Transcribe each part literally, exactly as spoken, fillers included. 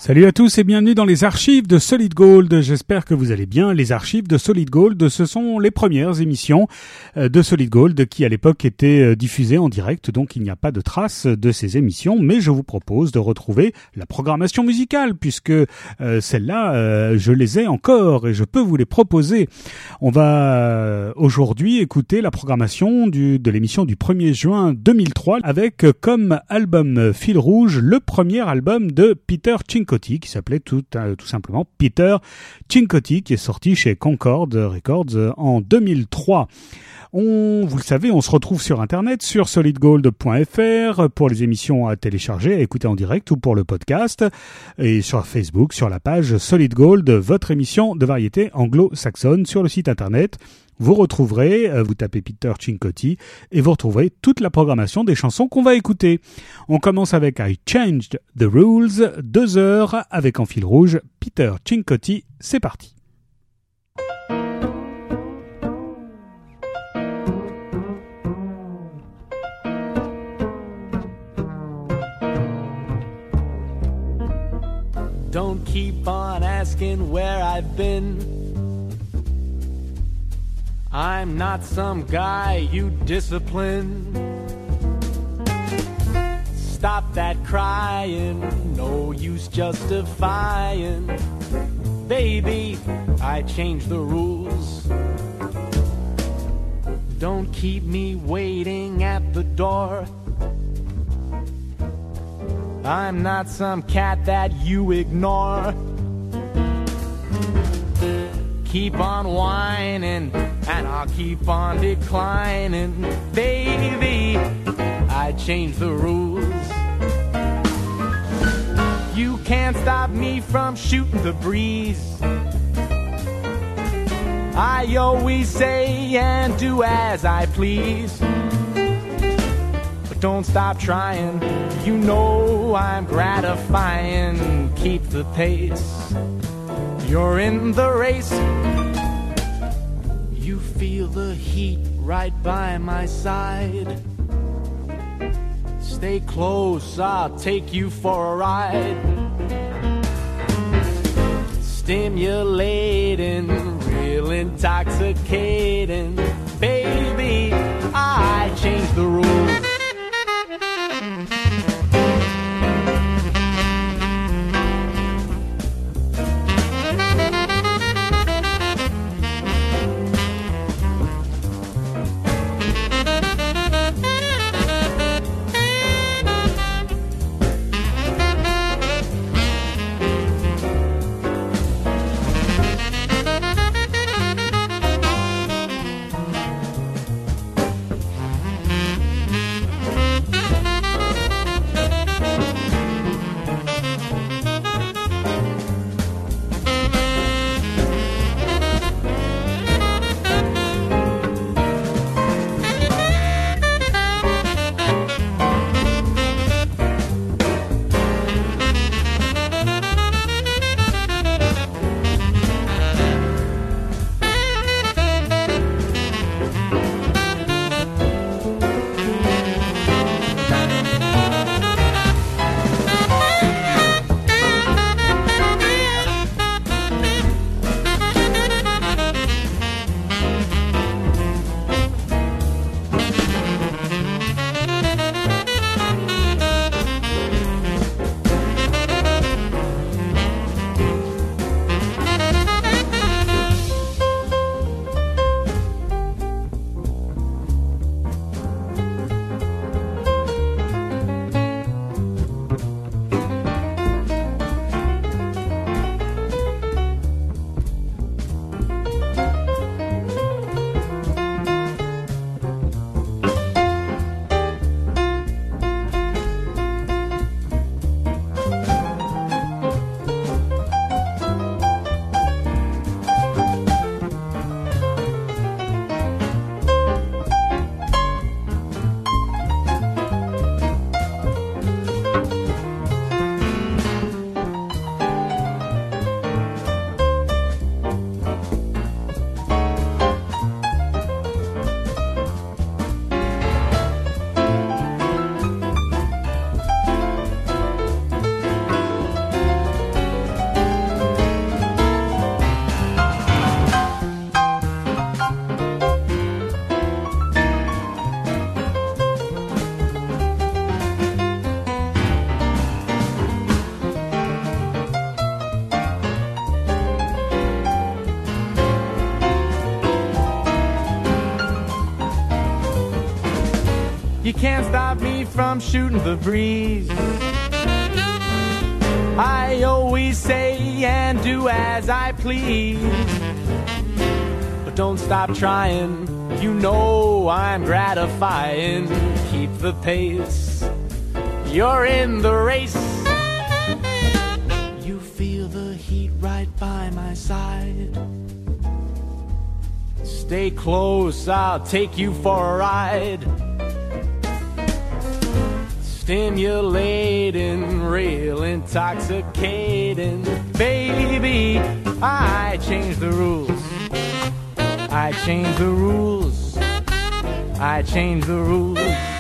Salut à tous et bienvenue dans les archives de Solid Gold. J'espère que vous allez bien. Les archives de Solid Gold, ce sont les premières émissions de Solid Gold qui à l'époque étaient diffusées en direct, donc il n'y a pas de traces de ces émissions, mais je vous propose de retrouver la programmation musicale puisque euh, celles-là, euh, je les ai encore et je peux vous les proposer. On va euh, aujourd'hui écouter la programmation du, de l'émission du premier juin deux mille trois avec comme album fil rouge le premier album de Peter Cincotti qui s'appelait tout, euh, tout simplement Peter Cincotti, qui est sorti chez Concord Records en deux mille trois. On, vous le savez, on se retrouve sur internet sur solid gold point f r pour les émissions à télécharger, à écouter en direct ou pour le podcast, et sur Facebook, sur la page Solid Gold, votre émission de variété anglo-saxonne sur le site internet. Vous retrouverez, vous tapez Peter Cincotti et vous retrouverez toute la programmation des chansons qu'on va écouter. On commence avec I Changed the Rules, deux heures avec en fil rouge Peter Cincotti. C'est parti. Don't keep on asking where I've been. I'm not some guy you discipline. Stop that crying, no use justifying. Baby, I changed the rules. Don't keep me waiting at the door. I'm not some cat that you ignore. Keep on whining and I'll keep on declining. Baby, I changed the rules. You can't stop me from shooting the breeze. I always say and do as I please. But don't stop trying, you know I'm gratifying. Keep the pace, you're in the race. You feel the heat right by my side. Stay close, I'll take you for a ride. Stimulating, real intoxicating. Baby, I changed the rules. You can't stop me from shooting the breeze. I always say and do as I please. But don't stop trying, you know I'm gratifying. Keep the pace, you're in the race. You feel the heat right by my side. Stay close, I'll take you for a ride. Stimulating, real intoxicating. Baby, I change the rules. I change the rules. I change the rules.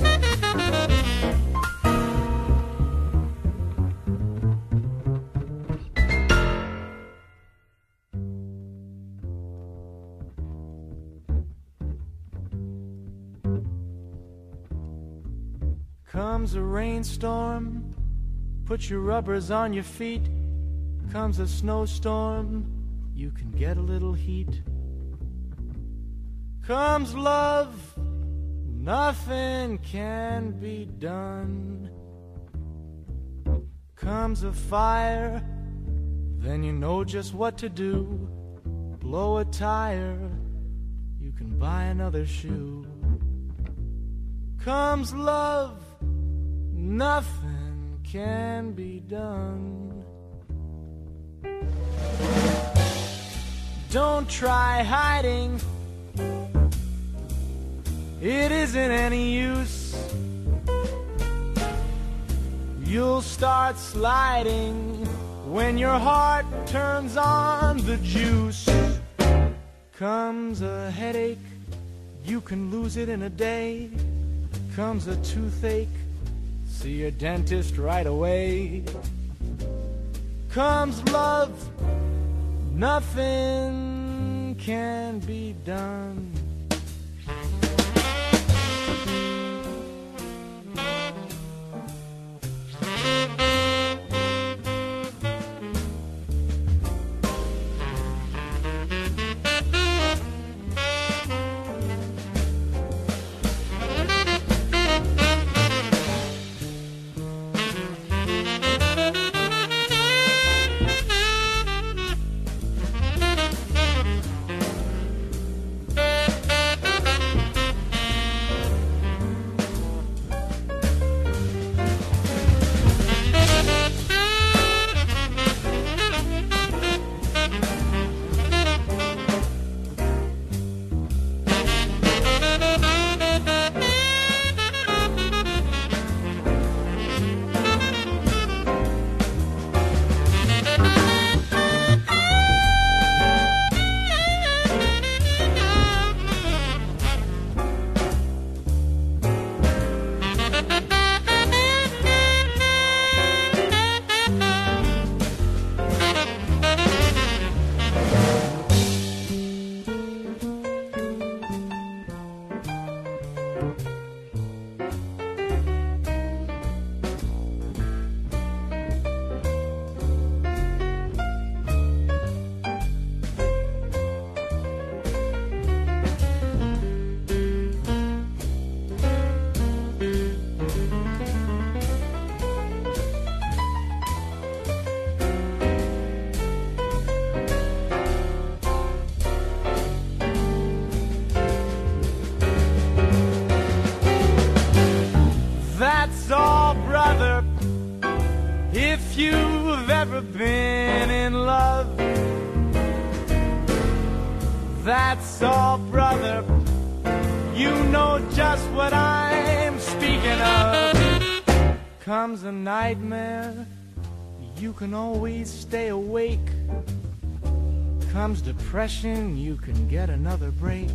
Comes a rainstorm, put your rubbers on your feet. Comes a snowstorm, you can get a little heat. Comes love, nothing can be done. Comes a fire, then you know just what to do. Blow a tire, you can buy another shoe. Comes love, nothing can be done. Don't try hiding, it isn't any use. You'll start sliding when your heart turns on the juice. Comes a headache, you can lose it in a day. Comes a toothache, see your dentist right away. Comes love, nothing can be done. That's all, brother, if you've ever been in love. That's all, brother, you know just what I'm speaking of. Comes a nightmare, you can always stay awake. Comes depression, you can get another break.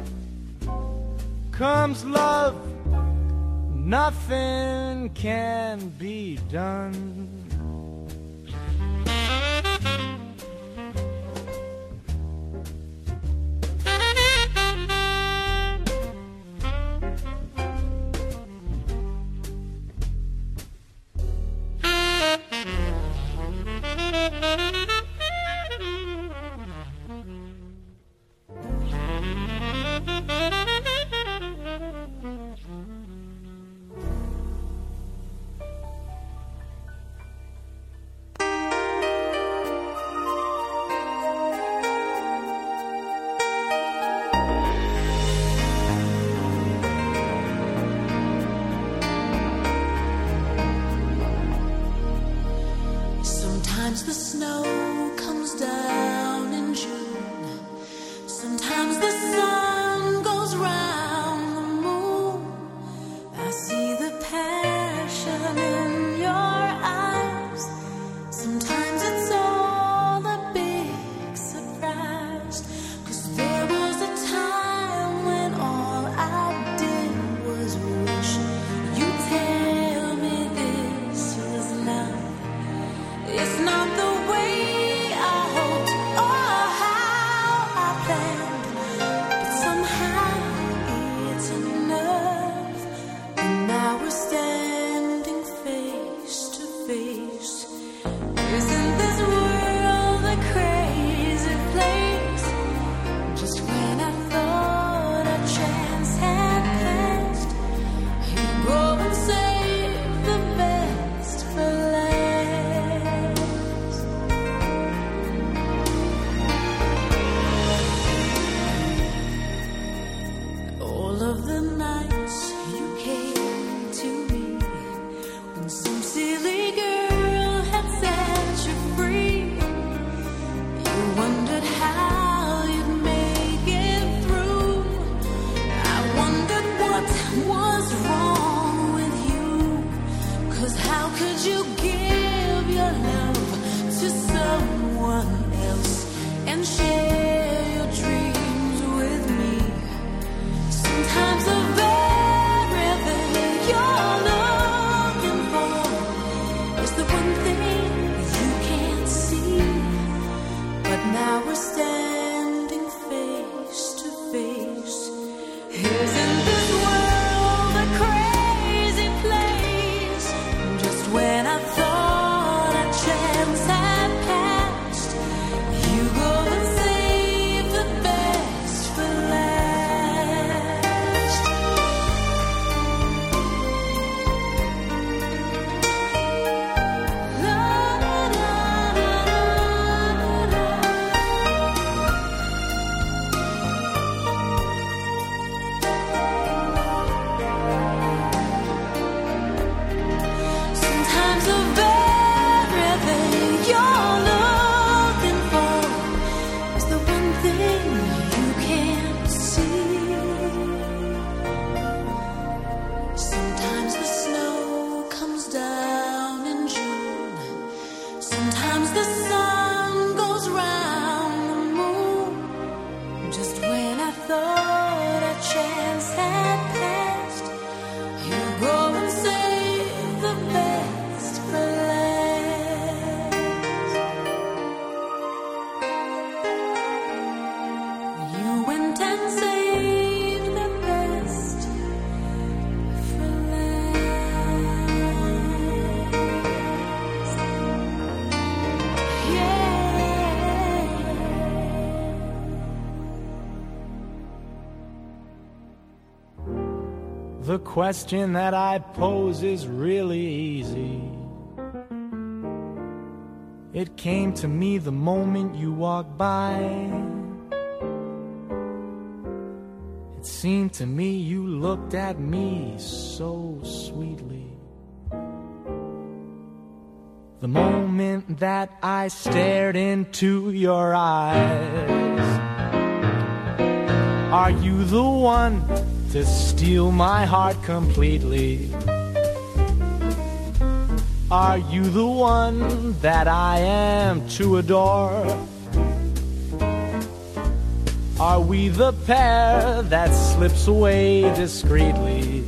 Comes love, nothing can be done. Sometimes the snow comes down in June. Sometimes the sun goes round the moon. I see the passion in your eyes. Sometimes it's all a big surprise. 'Cause there was a time when all I did was wish you tell me this is love. It's not the way I hoped or how I planned, but somehow it's enough. And now we're standing face to face. Isn't this world a crazy place? Just when I thought a chance had passed, you go and save the best for last. All of the nights you came to me, when some silly girl had set you free, you wondered how you'd make it through. I wondered what was wrong with you. 'Cause how could you give your love to someone else and share your dreams with me? Sometimes the very thing you're looking for is the one thing you can't see. But now we're standing face to face. Isn't this world a crazy place? Just when I thought a chance had passed, you go and save the best for last. La, la, la, la, la, la. Sometimes the very thing you're looking for is the one thing you can't see. Sometimes the snow comes down in June. Sometimes the sun goes round the moon. Just when I thought a chance had passed, you go and save the best for last. You went and saved the best for last. Yeah. The question that I pose is really easy. It came to me the moment you walked by. It seemed to me you looked at me so sweetly. The moment that I stared into your eyes. Are you the one to steal my heart completely? Are you the one that I am to adore? Are we the pair that slips away discreetly?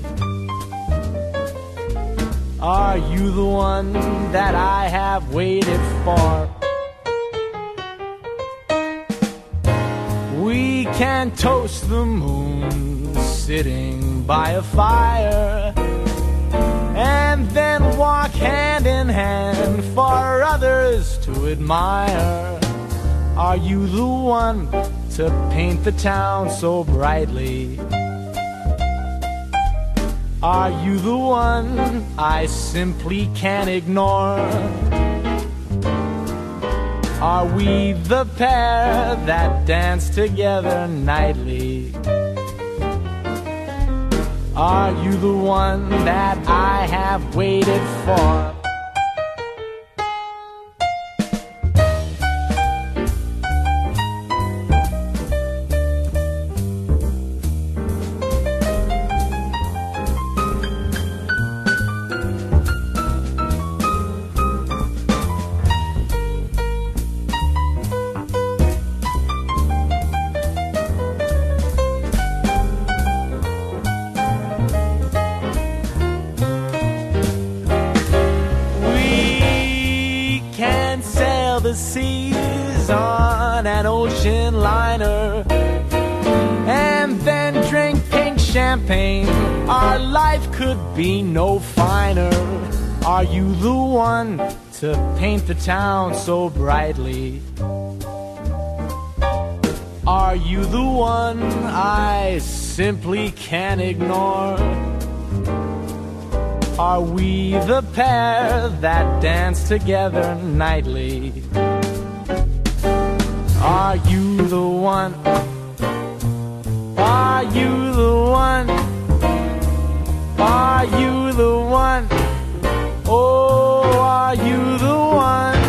Are you the one that I have waited for? We can toast the moon sitting by a fire, and then walk hand in hand for others to admire. Are you the one to paint the town so brightly? Are you the one I simply can't ignore? Are we the pair that dance together nightly? Are you the one that I have waited for? seas on an ocean liner, and then drink pink champagne. Our life could be no finer. Are you the one to paint the town so brightly? Are you the one I simply can't ignore? Are we the pair that dance together nightly? Are you the one? Are you the one? Are you the one? Oh, are you the one?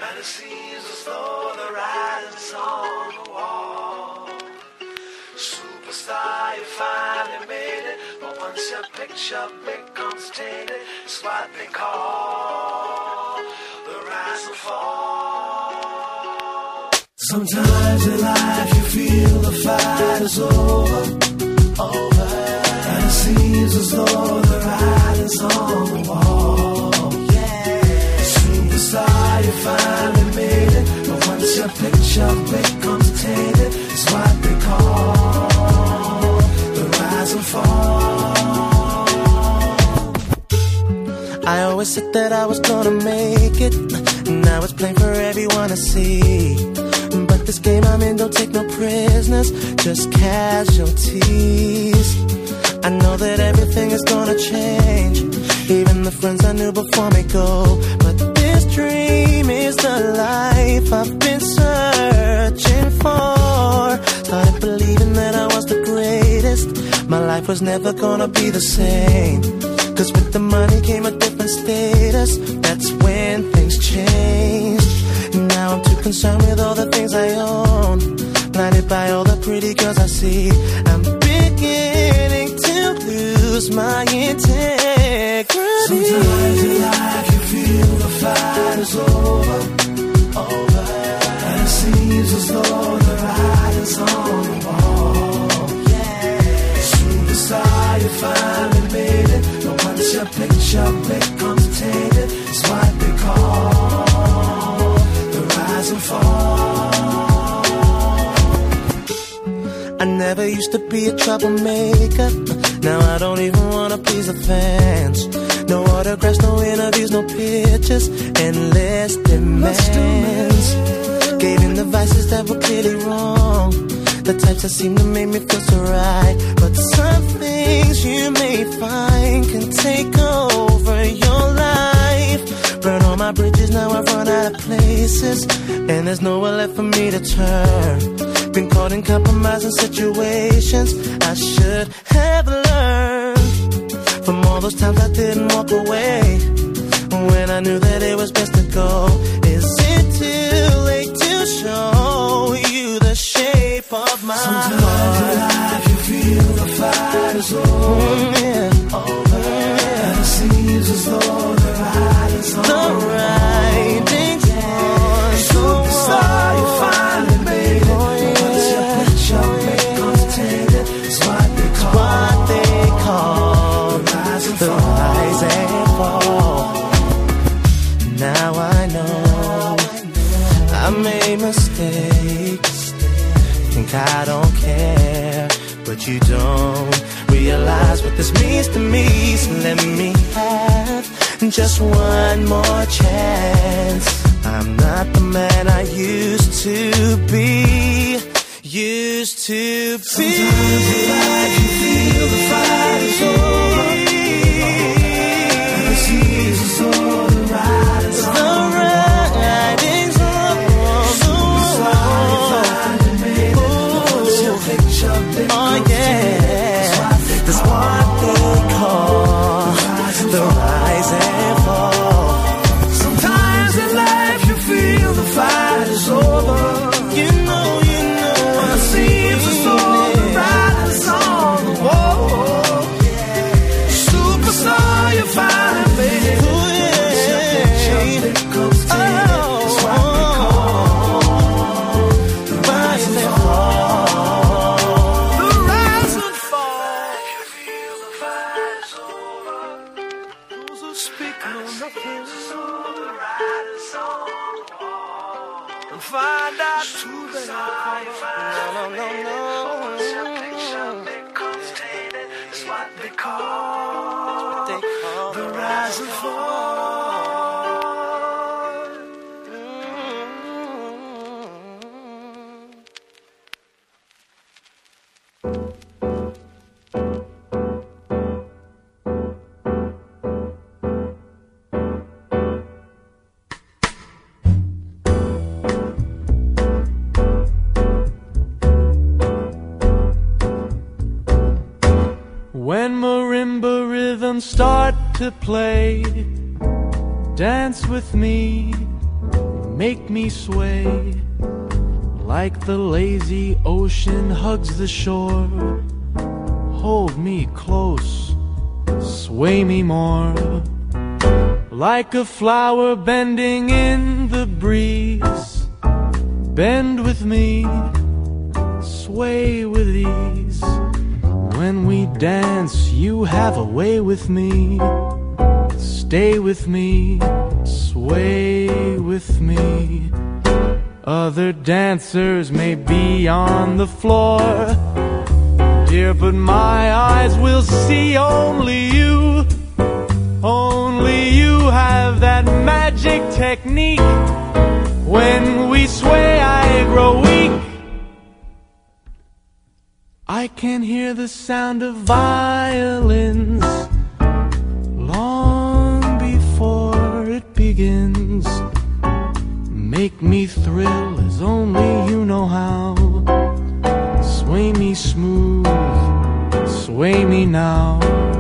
And it seems as though the writing's on the wall. Superstar, you finally made it, but once your picture becomes tainted, it's what they call the rise and fall. Sometimes in life you feel the fight is over, over, and it seems as though the writing's on the wall. Yeah, superstar, you finally made it, but once your picture becomes tainted, it's what they call the rise and fall. I always said that I was gonna make it, now it's plain for everyone to see. But this game I'm in don't take no prisoners, just casualties. I know that everything is gonna change, even the friends I knew before me go. But this dream is the life I've been searching for. Started believing that I was the greatest, my life was never gonna be the same. Cause with the money came a different status, that's when things changed. Now I'm too concerned with all the things I own, blinded by all the pretty girls I see. I'm beginning to lose my integrity. Sometimes in life you feel the fight is over, over, and it seems as though the writing's on the wall. Yeah, superstar, you finally made it, but once your picture becomes tainted, it's what they call the rise and fall. I never used to be a troublemaker, now I don't even wanna please the fans. No autographs, no interviews, no pictures, endless demands. Gave in the vices that were clearly wrong, the types that seem to make me feel so right. But some things you may find can take over your life. Burn all my bridges, now I've run out of places, and there's nowhere left for me to turn. Been caught in compromising situations I should have learned from all those times I didn't walk away when I knew that it was best to go. Is it too late to show you the shape of my Sometimes heart? Sometimes in life you feel the fight is over, mm, yeah. over, yeah. And it seems as though the writing's on the writing's on. Superstar, you finally made it, oh, yeah. Once your picture becomes tainted, it's what they call, what they call the rise and the fall. Rise and fall. Now I know I made mistakes, think I don't care, but you don't realize what this means to me. So let me have just one more chance. I'm not the man I used to be, used to be. Sometimes in life you feel the fight is over, and it seems as though the writing's on the wall. Superstar, you finally made it, but once your picture becomes tainted, that's what they call the rise and fall. Sometimes in life you feel the fight is over, you know, you know, and it seems as though the writing's on the wall. Superstar, you finally made it, but once your picture becomes tainted, it's what they call the rise and fall. The rise and fall. You feel the fight is over, those who speak know nothing, so the writing's on the wall. And find out too late. No, no, no, no. Once your picture becomes tainted, it's what they call, they call the rise and fall. When marimba rhythms start to play, dance with me, make me sway like the lazy ocean hugs the shore. Hold me close, sway me more, like a flower bending in the breeze. Bend with me, sway with ease. When we dance, you have a way with me. Stay with me, sway with me. Other dancers may be on the floor, dear, but my eyes will see only you. Only you have that magic technique. When we sway, I grow weak. I can hear the sound of violins long before it begins. Make me thrill as only you know how. Sway me smooth, sway me now.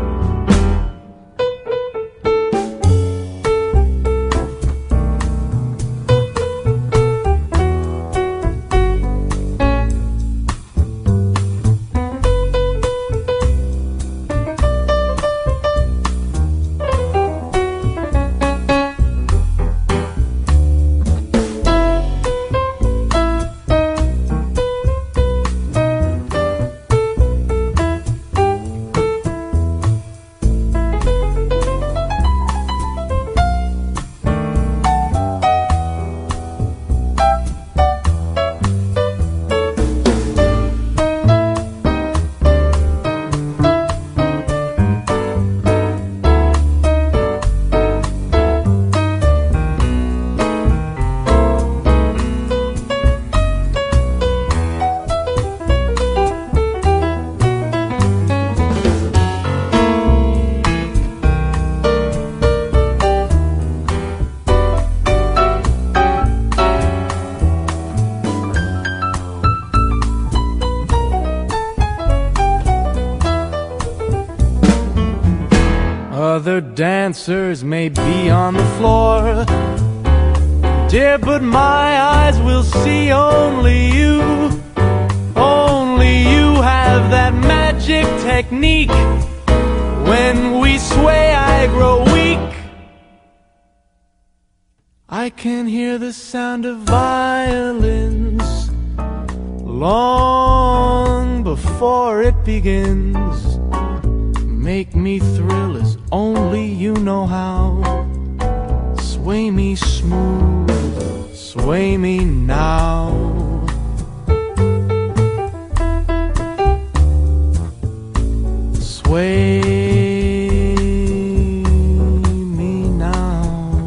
Other dancers may be on the floor, dear, but my eyes will see only you. Only you have that magic technique. When we sway, I grow weak. I can hear the sound of violins long before it begins. Make me thrill as only you know how. Sway me smooth, sway me now. Sway me now.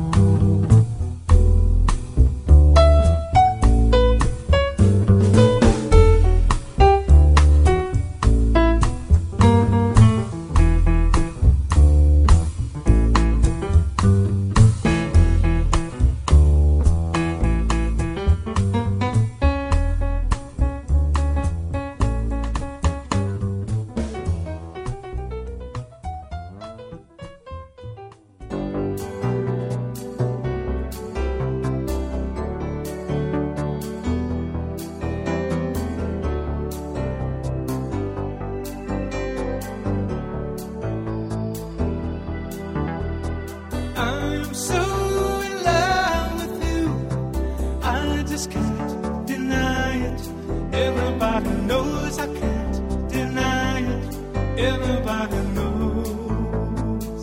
I'm so in love with you, I just can't deny it. Everybody knows I can't deny it. Everybody knows.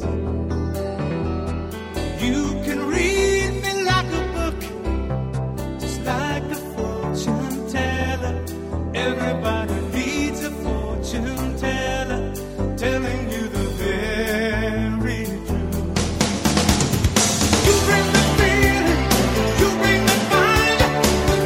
You can read me like a book, just like a fortune teller. Everybody needs a fortune teller, telling you the very truth. You bring the feeling, you bring the fire,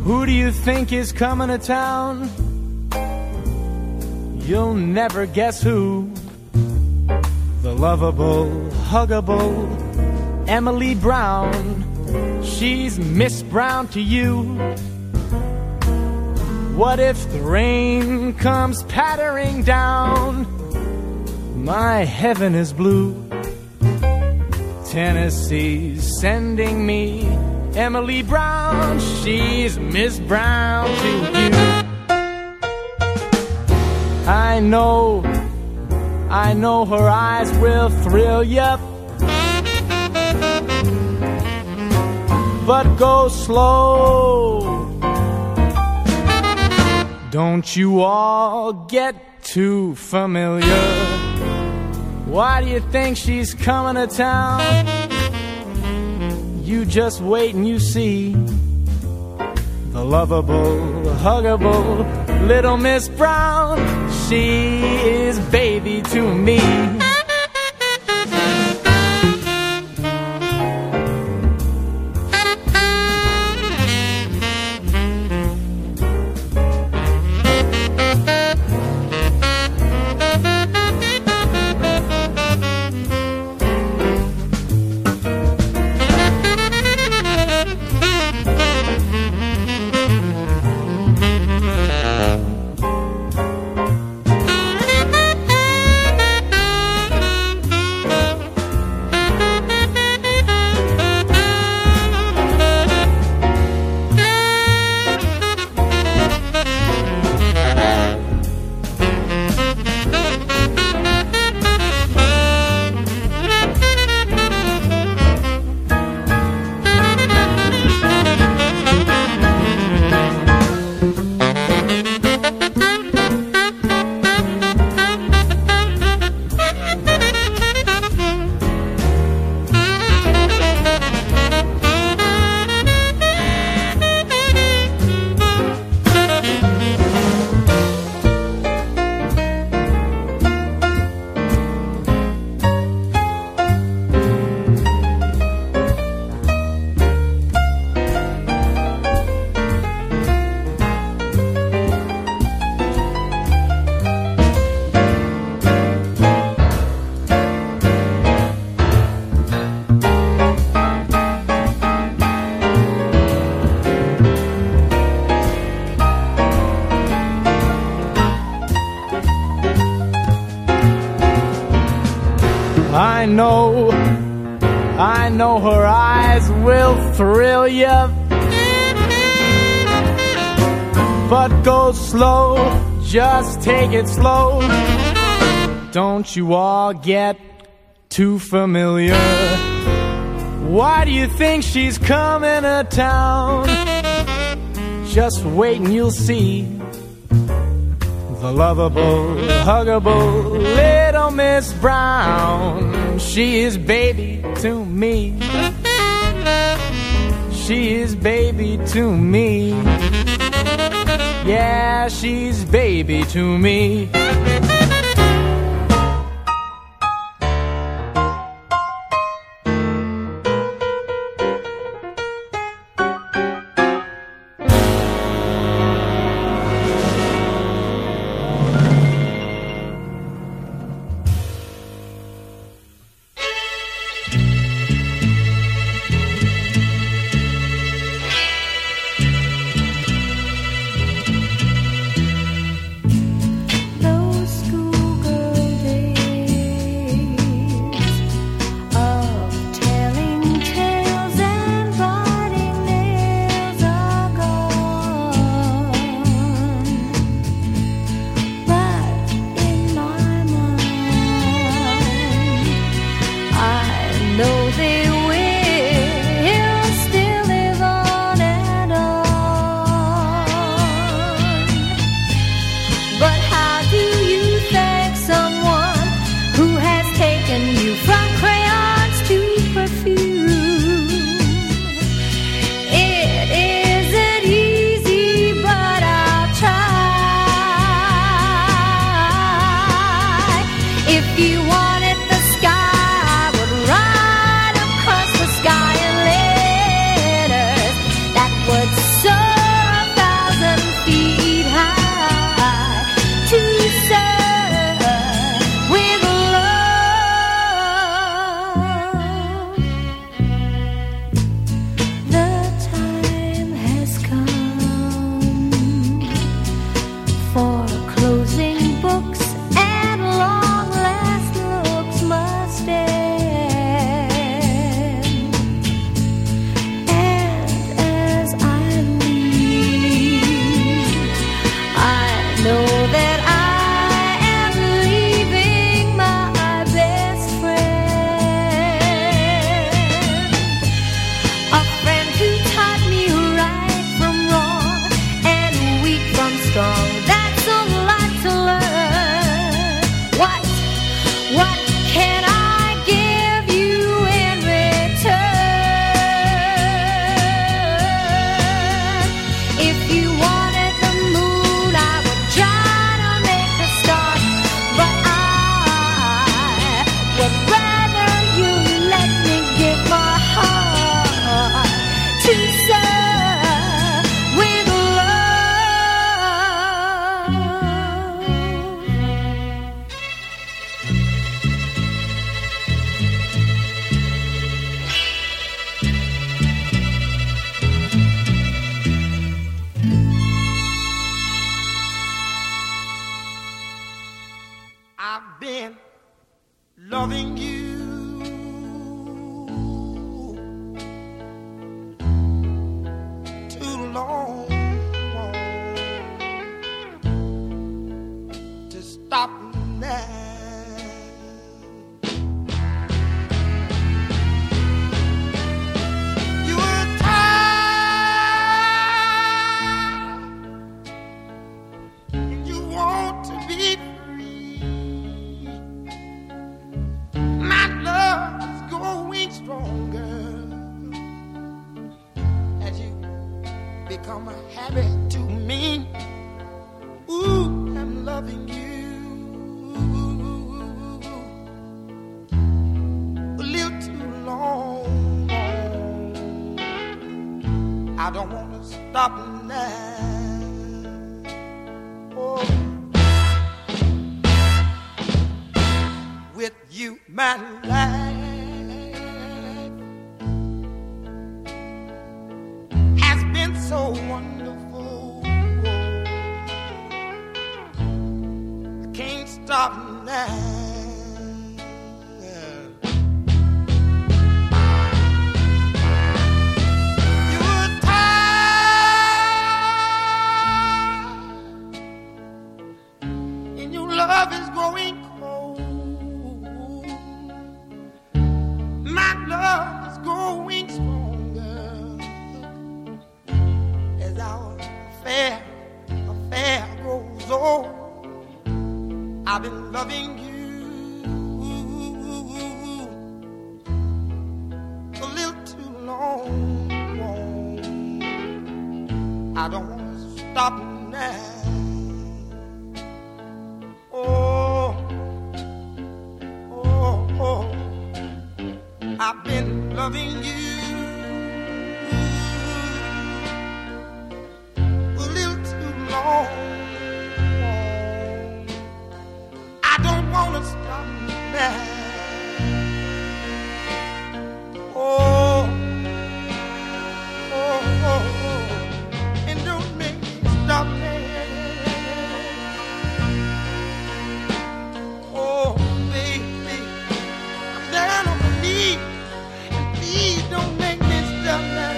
Who do you think is coming to town? You'll never guess who. The lovable, huggable Emily Brown. She's Miss Brown to you. What if the rain comes pattering down? My heaven is blue. Tennessee's sending me Emily Brown. She's Miss Brown to you. I know, I know her eyes will thrill ya, but go slow. Don't you all get too familiar. Why do you think she's coming to town? You just wait and you see. The lovable, huggable little Miss Brown. She is baby to me. I know, I know her eyes will thrill ya, but go slow, just take it slow. Don't you all get too familiar. Why do you think she's coming to town? Just wait and you'll see. The lovable, huggable little Miss Brown. She is baby to me. She is baby to me. Yeah, she's baby to me. Those loving you too long to stop now. You were tired and you want to be free. My love is growing stronger as you become a habit to me. Ooh, I'm loving you a little too long. I don't want to stop now. Oh, with you, my life has been so wonderful. I can't stop now. You were tired and your love is growing cold. My love is growing stronger as our affair, affair grows old. I've been loving you a little too long. I don't want to stop now. Oh, oh, oh, I've been loving you a little too long. I don't want to stop now. Oh, oh, oh, oh, and don't make me stop now. Oh, baby, I'm down on my knees, and please don't make me stop now.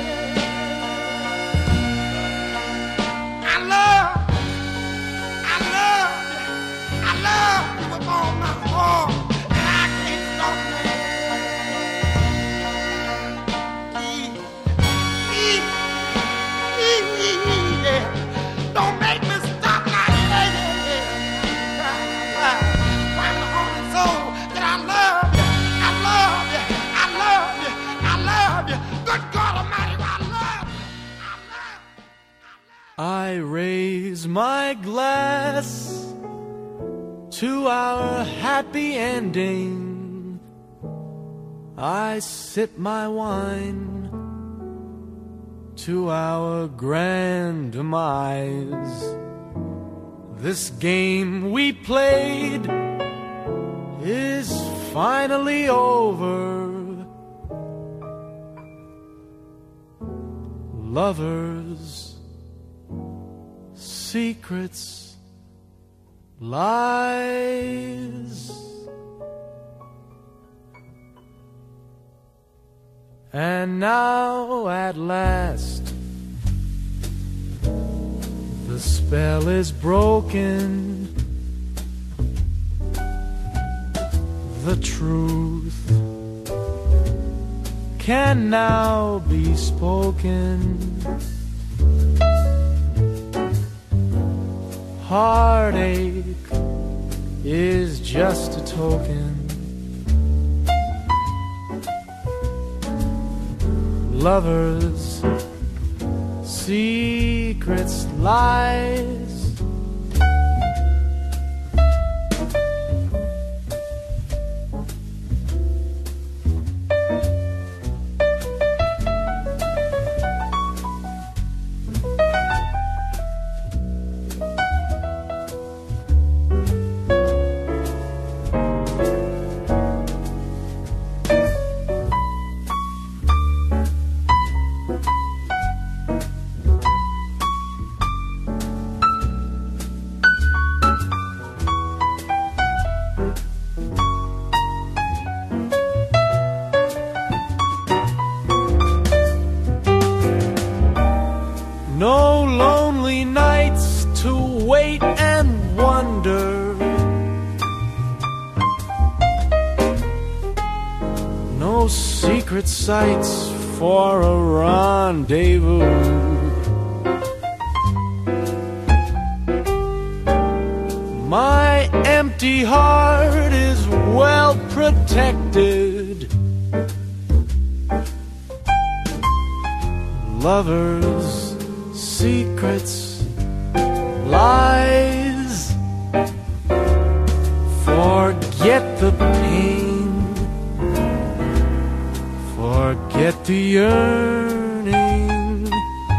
I love, I love, I love you with all my heart, and I can't stop now. Please, please, please, please, yeah. Don't make me stop now. Yeah, yeah, yeah. Find the heart and soul that I love you, I love you, I love you, I love you. Good God Almighty, I love you, I love you. I raise my glass to our happy ending. I sip my wine to our grand demise. This game we played is finally over. Lovers, secrets, lies, and now at last the spell is broken. The truth can now be spoken. Heartache is just a token. Lovers, secrets, lies. No lonely nights to wait and wonder. No secret sights for a rendezvous. My empty heart is well protected. Lovers, secrets, lies. Forget the pain. Forget the yearning.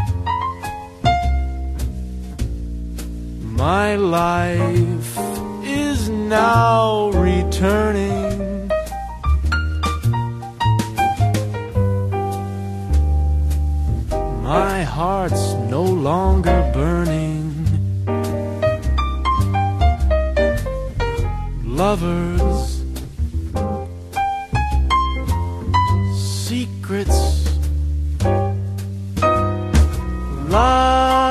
My life is now returning. My heart's no longer burning. Lovers, secrets, lies.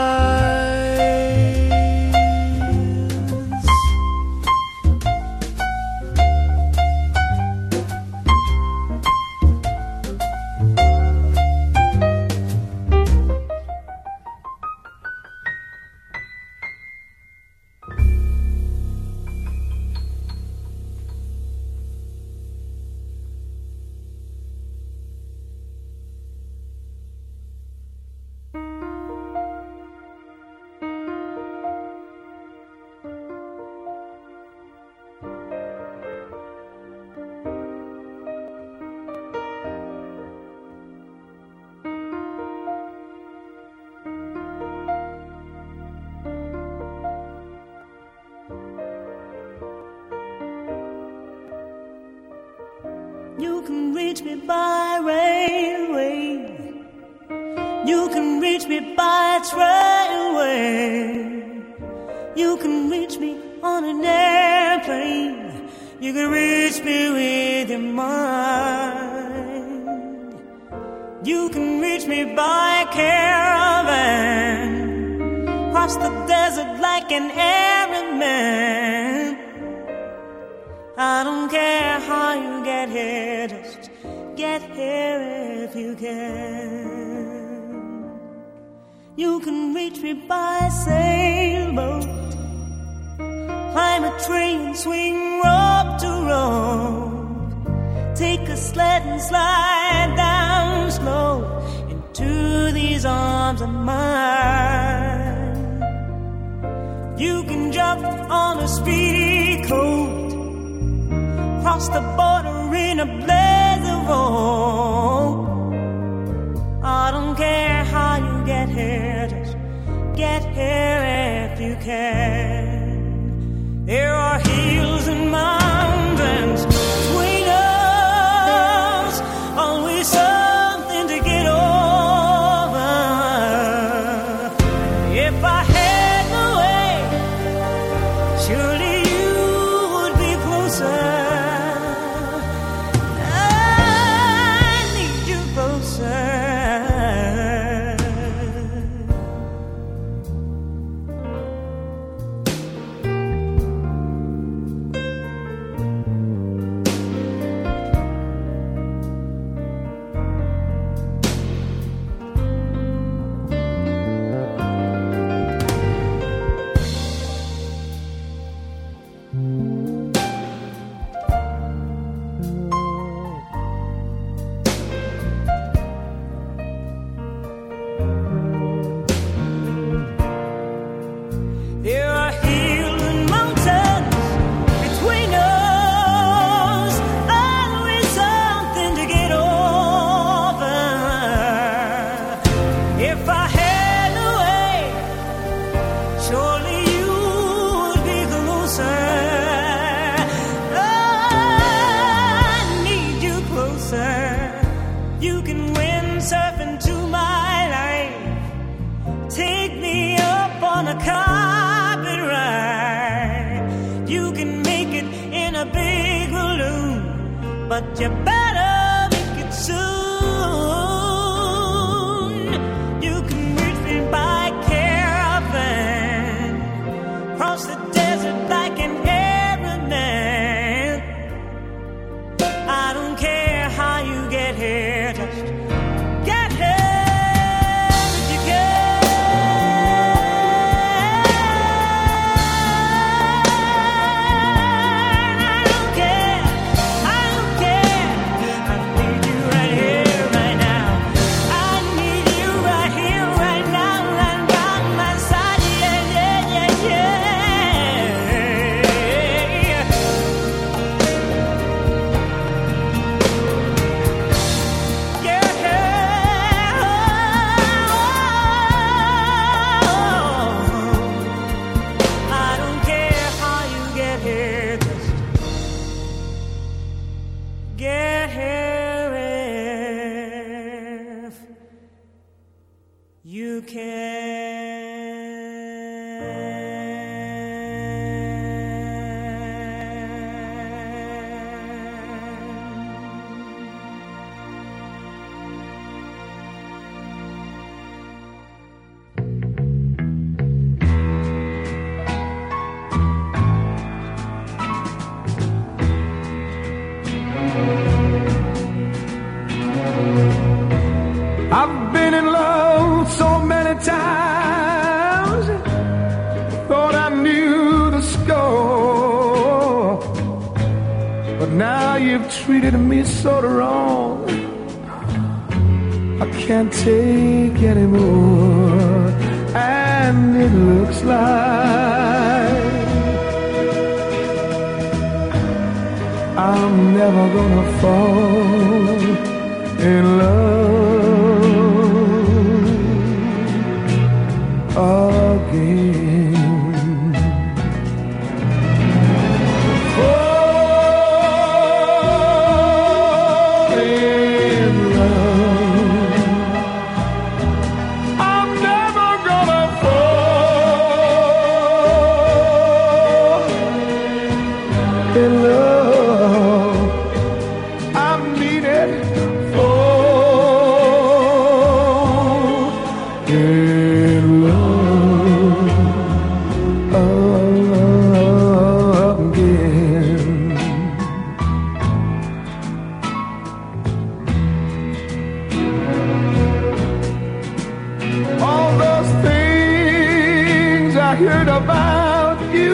You can reach me by railway. You can reach me by trailway. You can reach me on an airplane. You can reach me with your mind. You can reach me by caravan. Cross the desert like an Arab man. I don't care how you get here, just get here if you can. You can reach me by sailboat, climb a tree and swing rope to rope, take a sled and slide down slow into these arms of mine. You can jump on a speedy coat, cross the border in a blaze of hope. I don't care how you get here, just get here if you can. There are hills and mountains between us, always something to get over. If I had no way, surely you would be closer. You can windsurf into my life, take me up on a carpet ride. You can make it in a big balloon, but you better make it soon. You can reach me by I've been in love so many times, thought I knew the score, but now you've treated me so wrong, I can't take anymore, and it looks like I'm never gonna fall in love again. Fall in love. I'm never gonna fall in love. I mean it. Fall in love again. All those things I heard about you,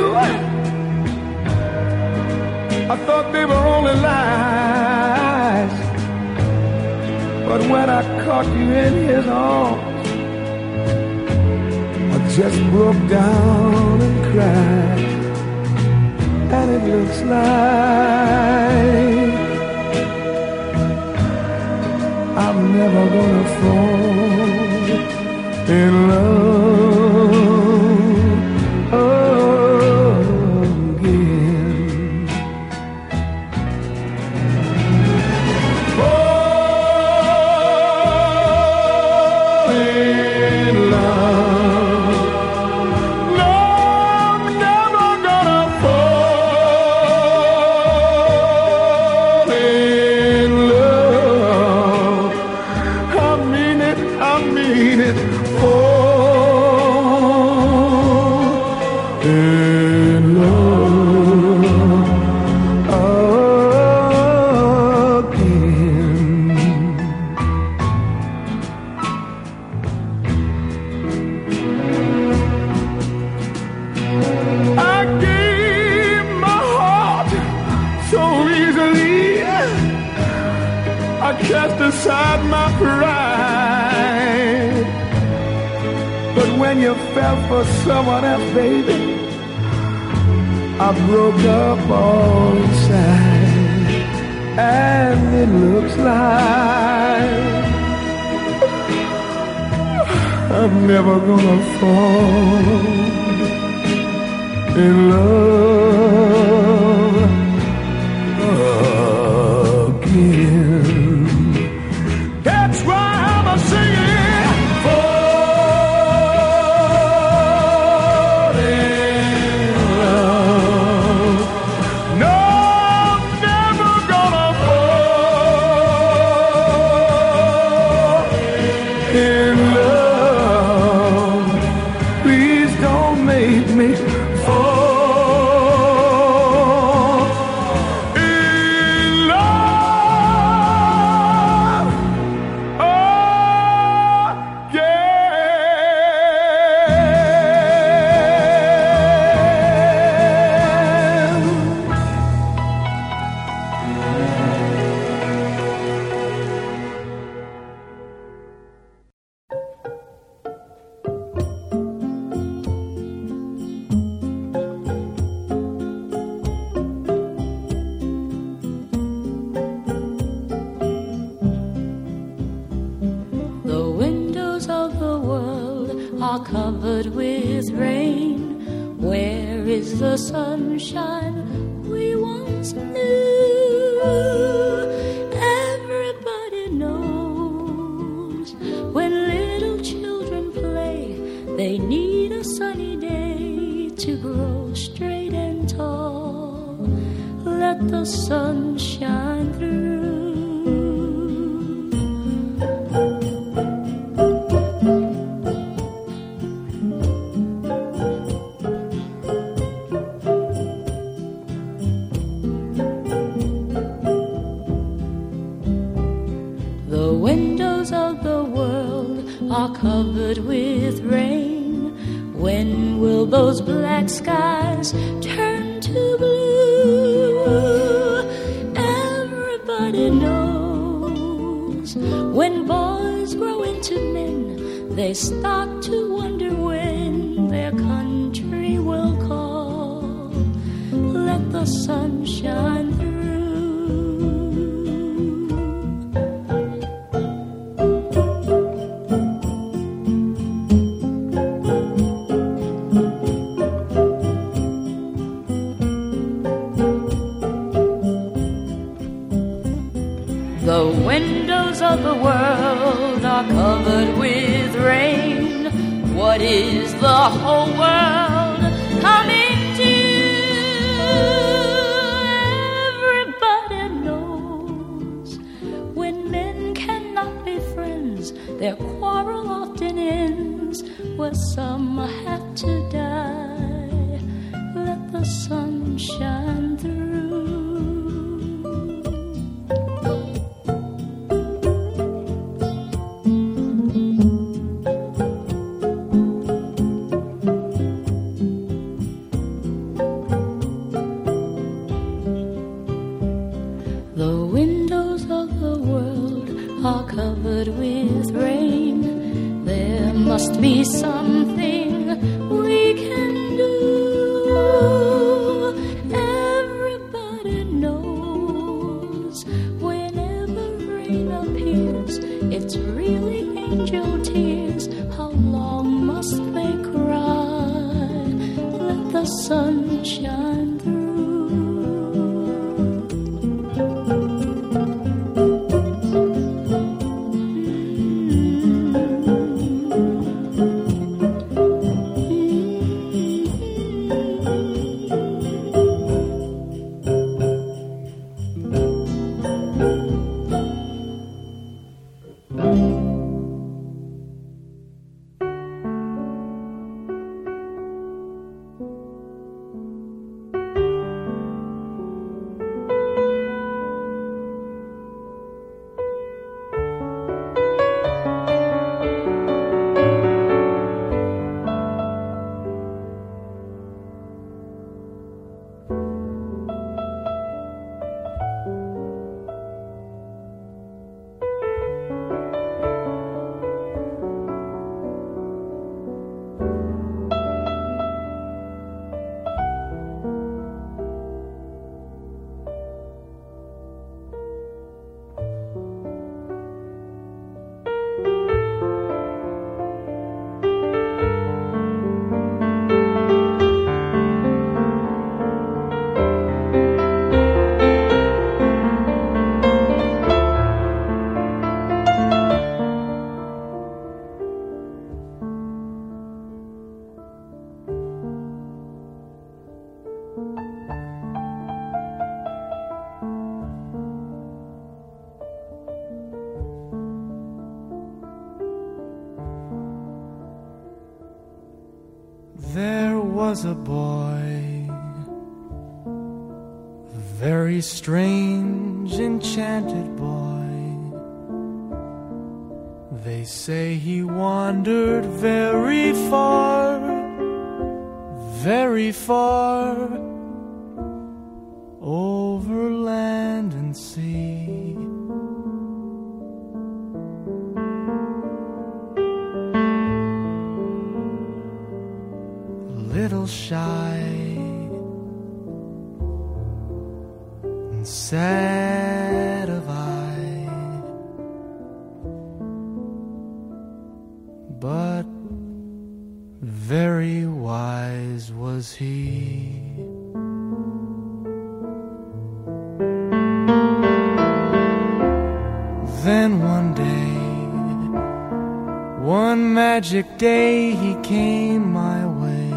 I thought they were only lies, but when I caught you in his arms, I just broke down and cried, and it looks like I'm never gonna fall in love again. Fall in love. No, I'm never gonna fall in love. I mean it, I mean it. Fall in love again. I gave my heart so easily, I cast aside my pride. But when you fell for someone else, baby, I broke up all inside, and it looks like I'm never gonna fall in love again. That's why I'm a singing. Fall in love. No, I'm never gonna fall in love. Please don't make me fall in love The windows of the world are covered with rain. Where is the sunshine we once knew? Everybody knows when little children play They need a sunny day to grow straight and tall. Let the sun shine through. The windows of the world are covered with rain. When will those black skies turn to blue? Everybody knows when boys grow into men, they start to wonder when their country will call. Let the sun shine through. The windows of the world are covered with rain. What is the whole world coming to? Everybody knows when men cannot be friends, their quarrel often ends where some have to die. Let the sun shine through. Must be something we can do. Everybody knows whenever rain appears, it's really angel tears. How long must they cry? Let the sun shine through. There was a boy, a very strange, enchanted boy. They say he wandered very far, very far, over land and sea. Little shy and sad of eye, but very wise was he. Then one day, one magic day he came my way,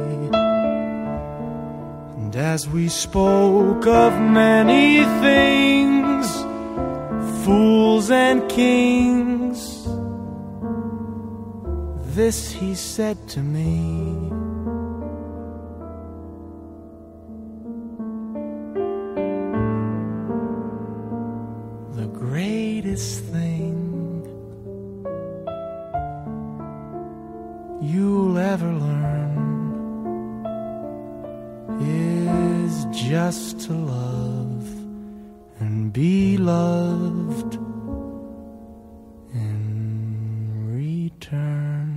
and as we spoke of many things, fools and kings, this he said to me: the greatest thing you'll ever learn is just to love and be loved in return.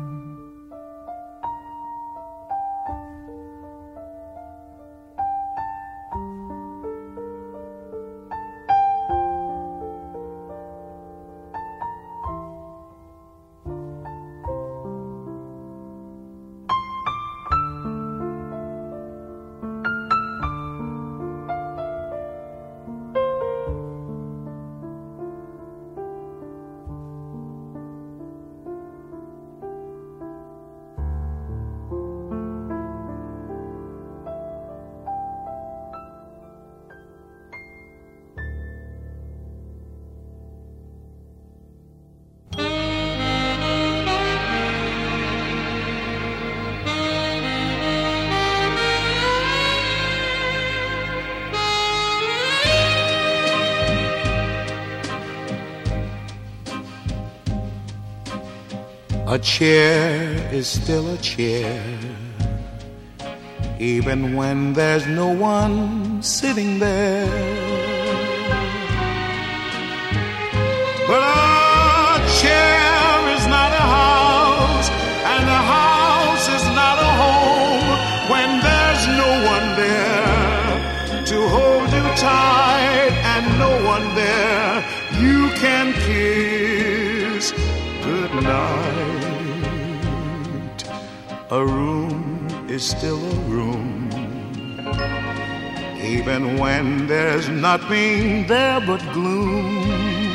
A chair is still a chair, even when there's no one sitting there. But a chair is not a house, and a house is not a home when there's no one there to hold you tight, and no one there you can kiss goodnight. A room is still a room, even when there's nothing there but gloom.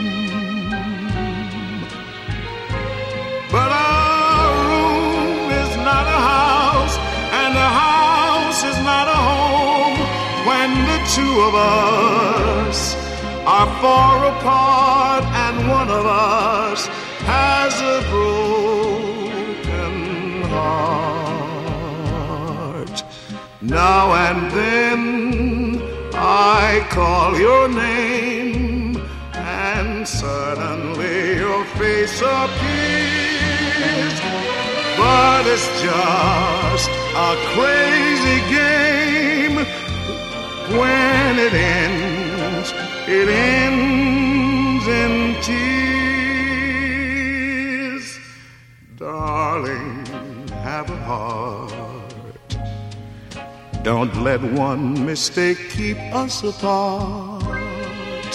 But a room is not a house, and a house is not a home when the two of us are far apart, and one of us has a broken heart. Now and then I call your name, and suddenly your face appears. But it's just a crazy game. When it ends, it ends in tears. Darling, have a heart. Don't let one mistake keep us apart.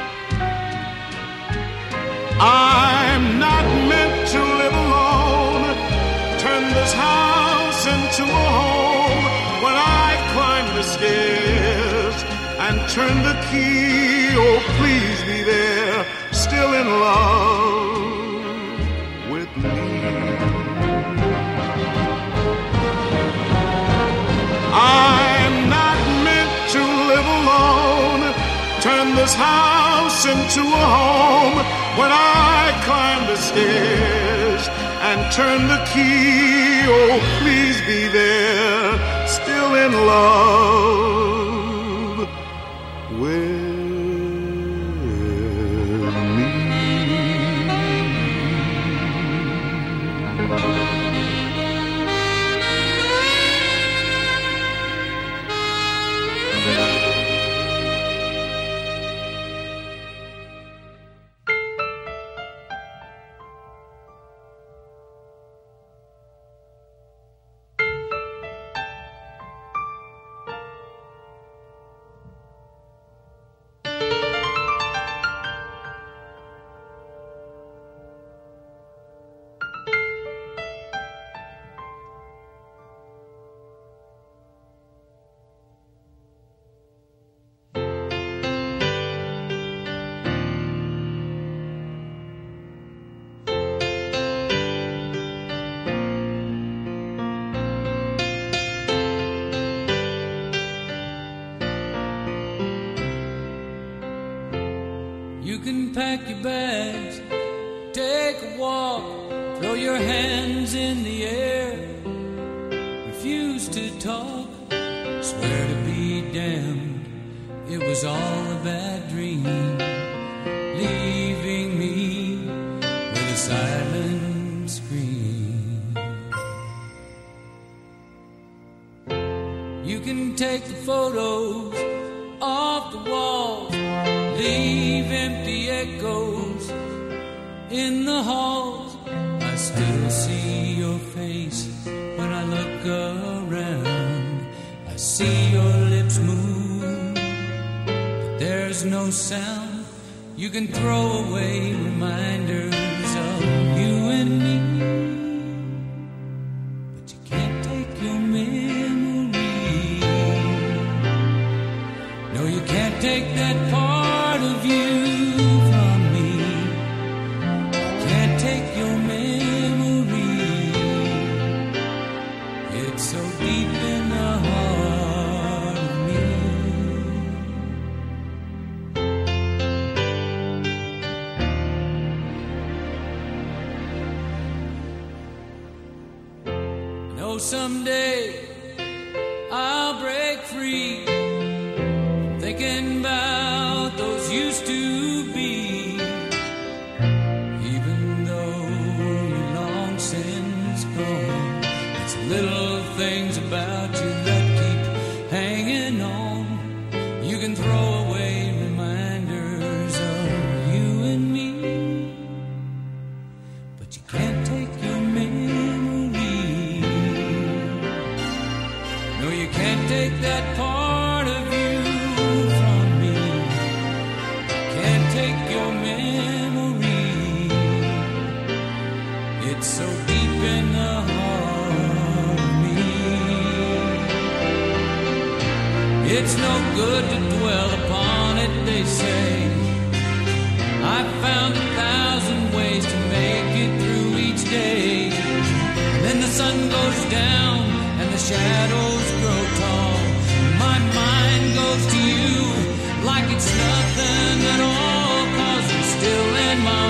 I'm not meant to live alone. Turn this house into a home. When I climb the stairs and turn the key, oh please be there, still in love with me. I'm not meant to live alone. Turn this house into a home. When I climb the stairs and turn the key, oh please be there, still in love with me. pack your bags, take a walk, throw your hands in the air, refuse to talk, swear to be damned, it was all a bad dream, leaving me with a silent scream. You can take the photos off the walls, leave empty echoes in the halls. I still see your face when I look around. I see your lips move, but there's no sound. You can throw away reminders of you and me, but you can't take your memory. No, you can't take that part of you from me. You can't take your memory. It's so deep in the heart of me. I know someday I'll break free, thinking about those used to be, even though you're long since gone. It's little things about you that keep hanging on. You can throw away reminders of you and me, but you can't take your memory. No, you can't take that part of you from me. Can't take your memory. It's so deep in the heart of me. It's no good to dwell upon it, they say. I've found a thousand ways to make it through each day. And then the sun goes down and the shadows grow tall. My mind goes to you like it's nothing at all, 'cause you're still in my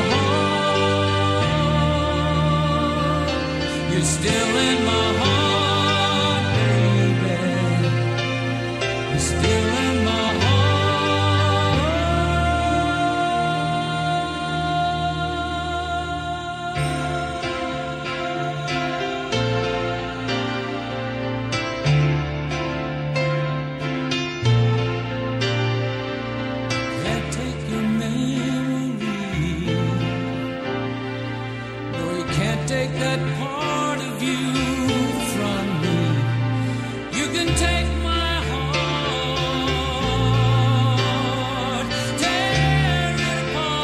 heart. You're still in my heart, baby. You're still in my heart. Can't take your memory. No, you can't take that part of you from me. You can take my heart, tear it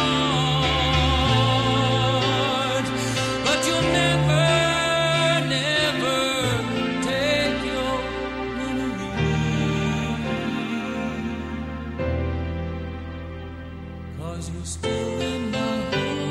apart, but you'll never, never take your memory, 'cause you're still in my heart.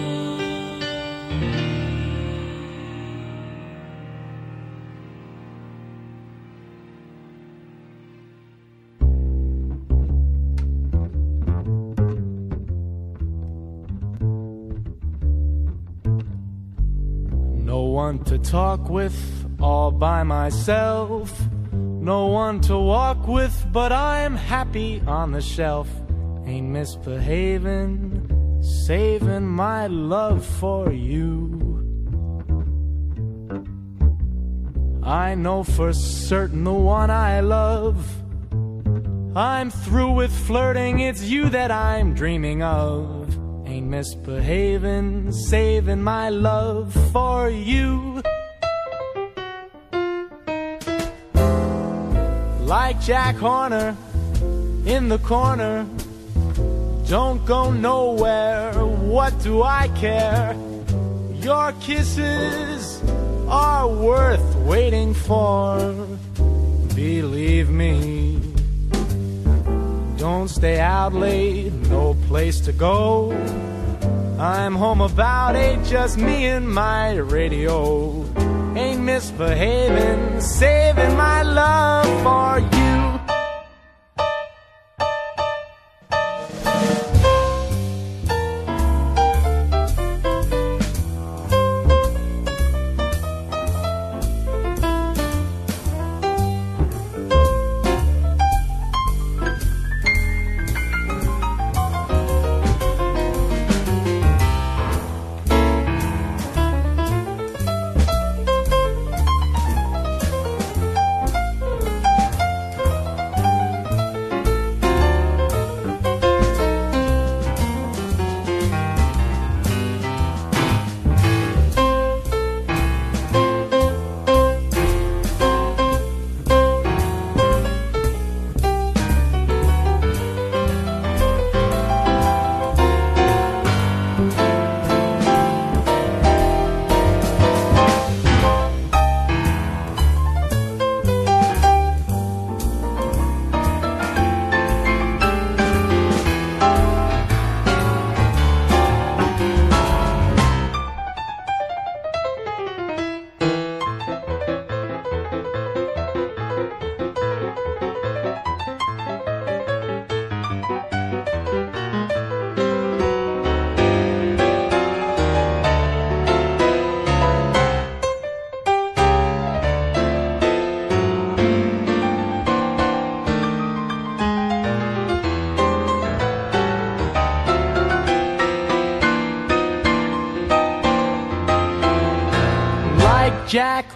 No one to talk with, all by myself. No one to walk with, but I'm happy on the shelf. Ain't misbehaving, saving my love for you. I know for certain the one I love. I'm through with flirting, it's you that I'm dreaming of. Ain't misbehaving, saving my love for you. Like Jack Horner in the corner, don't go nowhere, what do I care? Your kisses are worth waiting for, believe me. Don't stay out late, no place to go. I'm home about eight, just me and my radio. Ain't misbehaving, saving my love for you.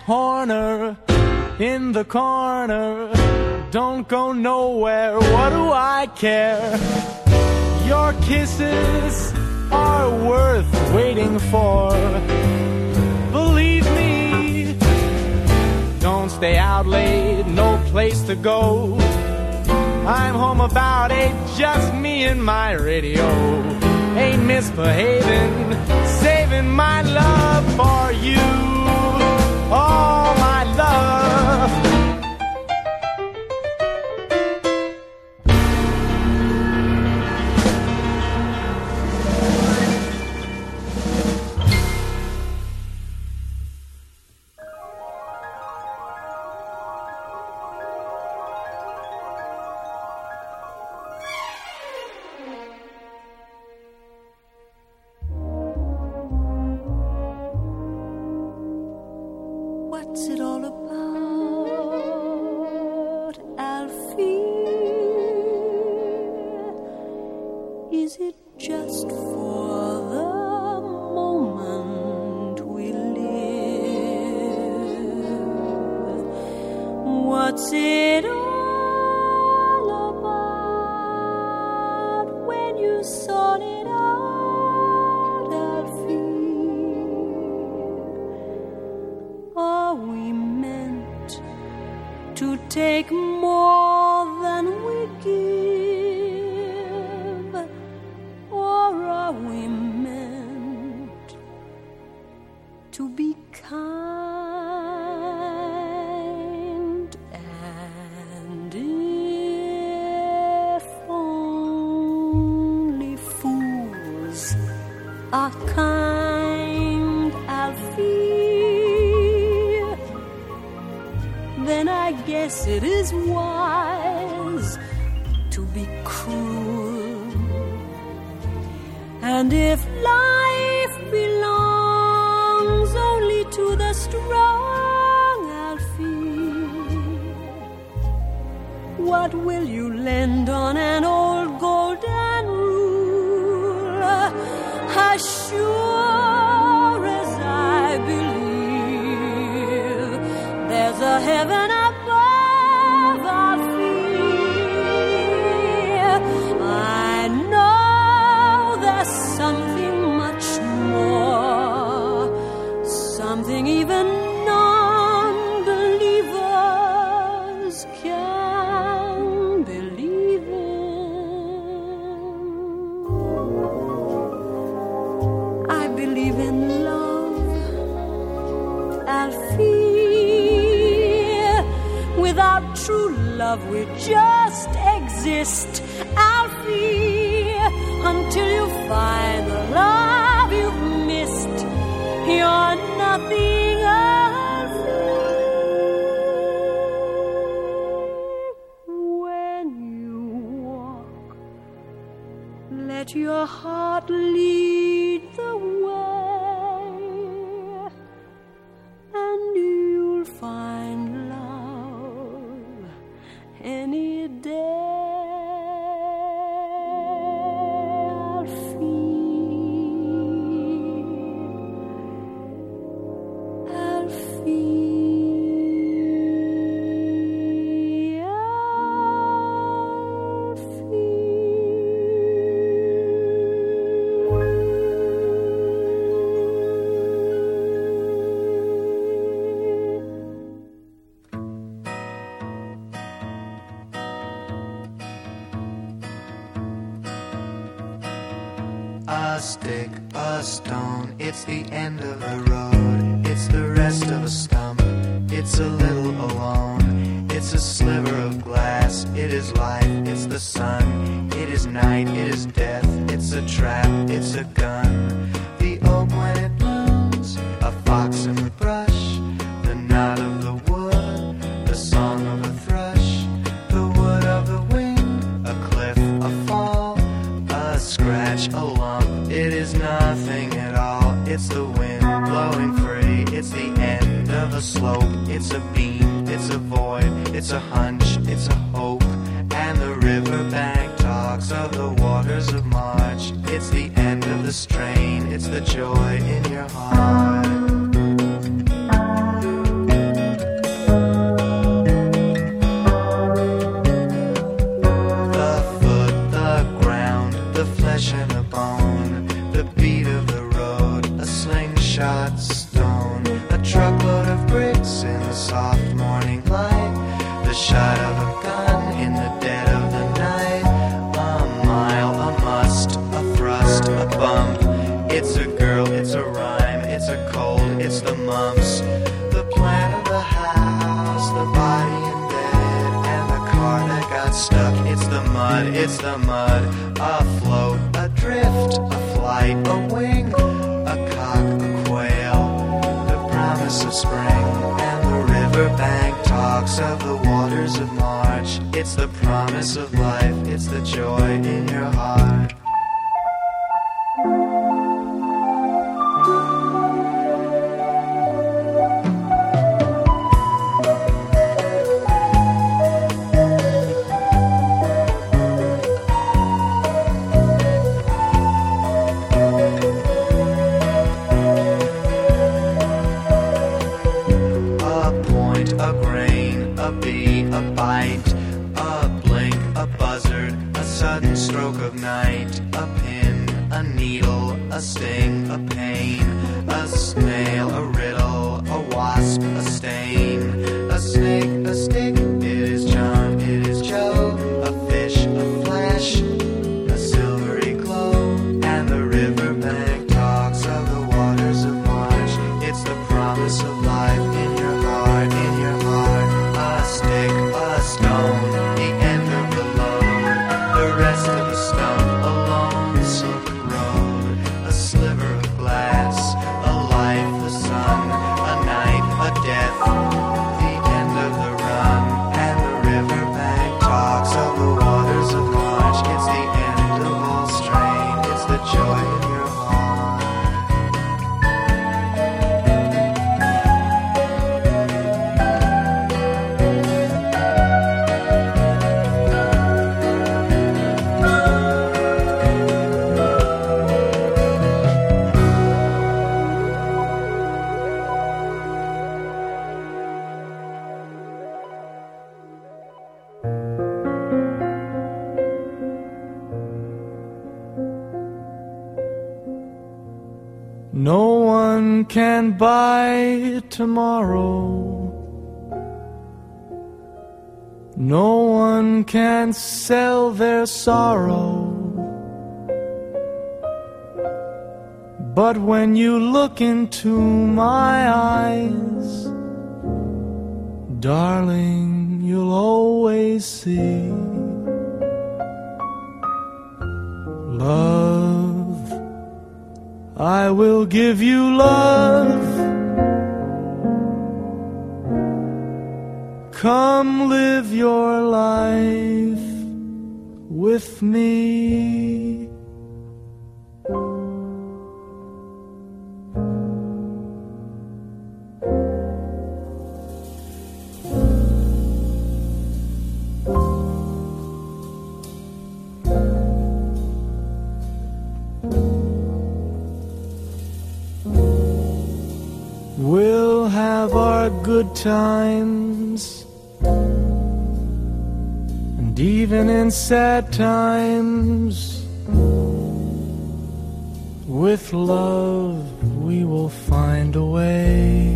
horner in the corner. Don't go nowhere, what do I care? Your kisses are worth waiting for. Believe me, don't stay out late, no place to go. I'm home about eight, just me and my radio. Ain't misbehaving, saving my love for you. All my love. What's it all about, Alfie? Is it just for the moment we live? What's it all about when you sort it out, Alfie? Are we meant to take more than we give? Or are we meant to be kind? And if only fools are kind, Alfie, then I guess it is wise to be cruel. And if life belongs only to the strong, Alfie, what will you lend on an old golden rule? As sure as I believe there's a heaven above, Alfie, I know there's something much more, something even non-believers can believe in. I believe in love, Alfie. Without true love we just exist, Alfie, until you find the love you've missed. You're nothing, Alfie. When you walk, let your heart lead the way, and you'll find love any day, Alfie. Alfie. A stick, a stone, it's the end of the road. It's the rest of a stump, it's a little alone. It's a sliver of glass, it is life, it's the sun. It is night, it is death, it's a trap, it's a gun. The oak when it blooms, a fox in the brush. The knot of the wood, the song of a thrush. The wood of the wind, a cliff, a fall. A scratch, a lump, it is nothing at all. It's the wind blowing free, it's the end of a slope. It's a beam, it's a void, it's a hunch, it's a hope. And the riverbank talks of the waters of March. It's the end of the strain, it's the joy in your heart. shot of a gun in the dead of the night. A mile, a must, a thrust, a bump. It's a girl, it's a rhyme, it's a cold, it's the mumps. The plan of the house, the body in bed, and the car that got stuck. It's the mud, it's the mud. Afloat, adrift, a flight, a wing, a cock, a quail. The promise of spring, and the riverbank talks of the waters of March. It's the promise of life, it's the joy in your heart. No one can buy tomorrow. No one can sell their sorrow. But when you look into my eyes, darling, you'll always see love. I will give you love. Come live your life with me. We'll have our good times, and even in sad times, with love we will find a way.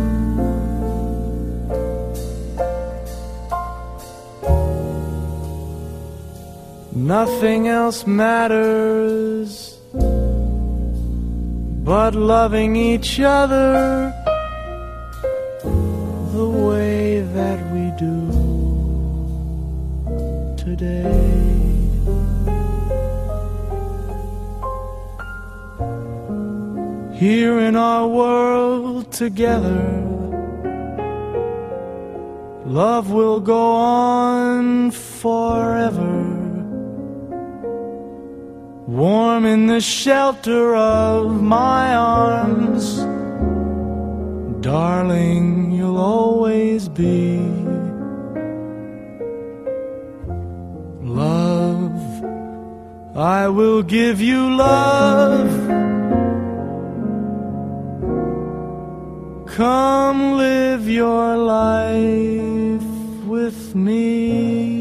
Nothing else matters but loving each other the way that we do today. Here in our world together, love will go on forever. Warm in the shelter of my arms, darling, you'll always be. Love, I will give you love. Come live your life with me.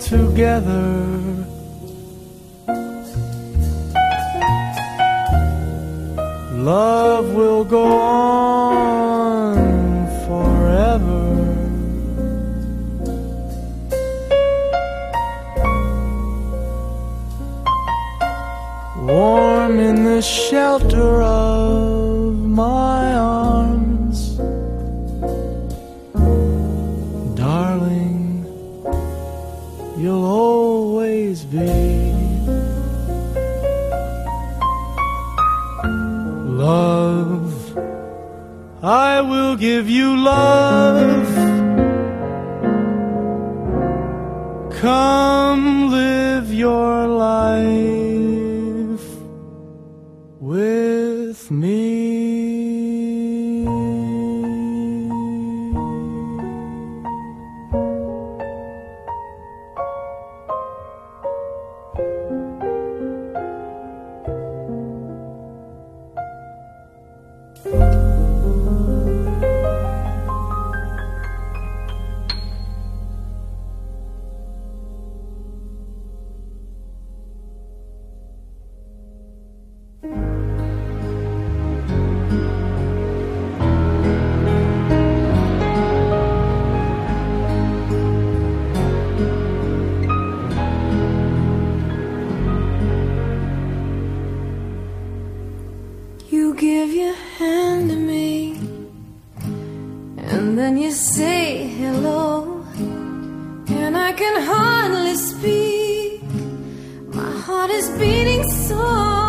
together. Love will go on forever. Warm in the shelter of my arms, darling, you'll always be. Love, I will give you love. Come live your life with me. You give your hand to me, and then you say hello, and I can hardly speak. My heart is beating so,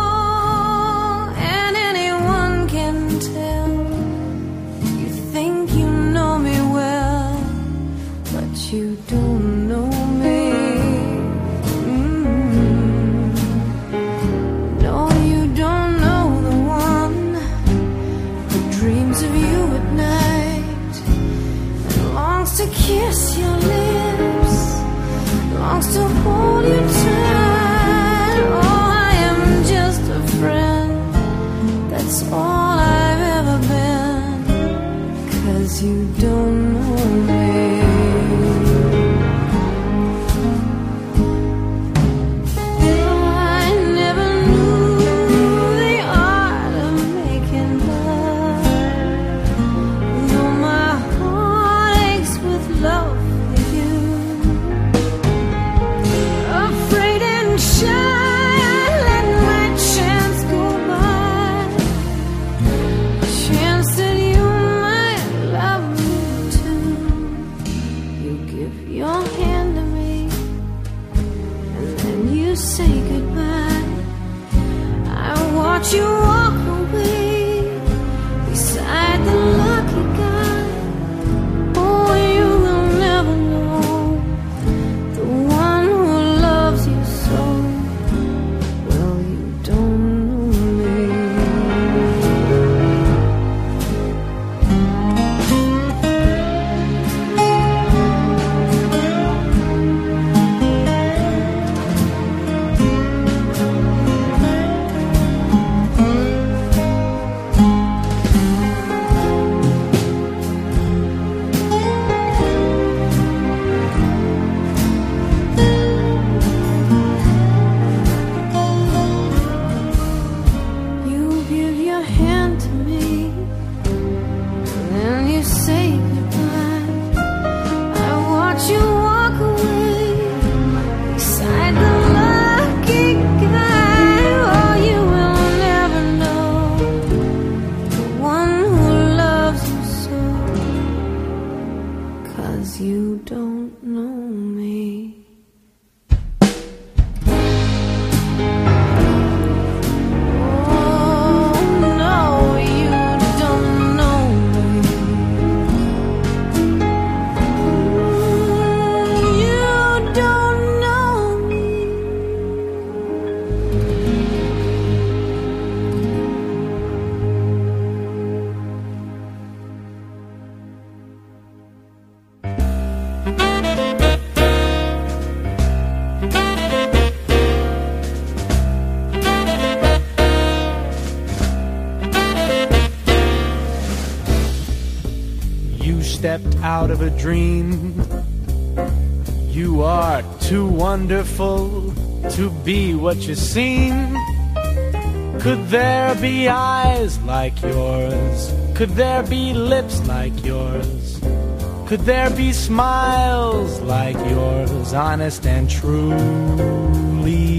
and anyone can tell. You think you know me well, but you don't know me. To kiss your lips, longs to hold you tight. Oh, I am just a friend, that's all I've ever been, 'cause you don't know me. I never knew the art of making love. No, my love with you. Afraid and shy, I let my chance go by. Chance that you might love me too. You give your hand to me, and then you say goodbye. I watch you walk away beside the lucky guy. Oh, you never know the one who loves you so. Well, you don't know me. You don't know me. Oh, no, you don't know me. You don't know me. Stepped out of a dream. You are too wonderful to be what you seem. Could there be eyes like yours? Could there be lips like yours? Could there be smiles like yours, honest and truly?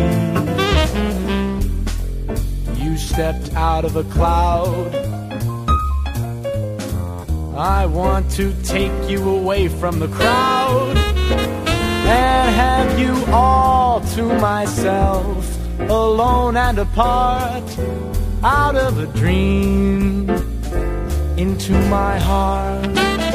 You stepped out of a cloud. I want to take you away from the crowd and have you all to myself, alone and apart, out of a dream into my heart.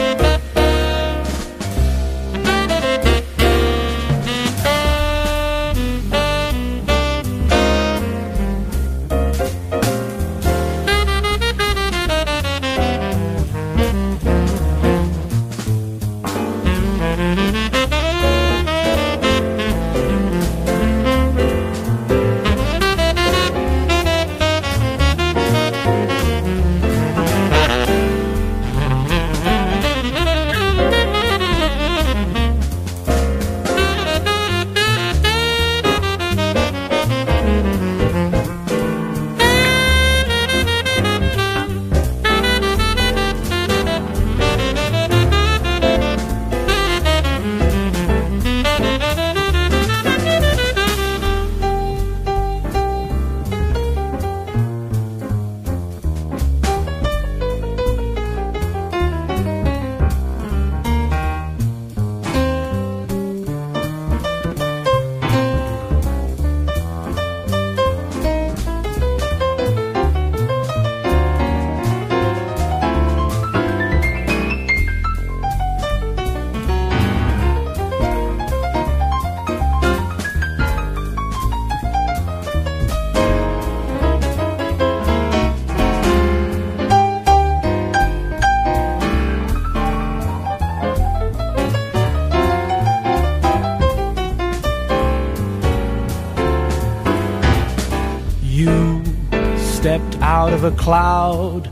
Out of a cloud,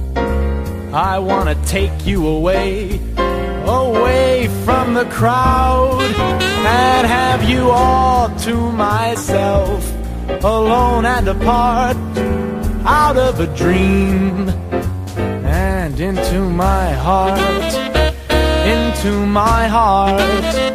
I wanna take you away, away from the crowd, and have you all to myself, alone and apart, out of a dream and into my heart, into my heart.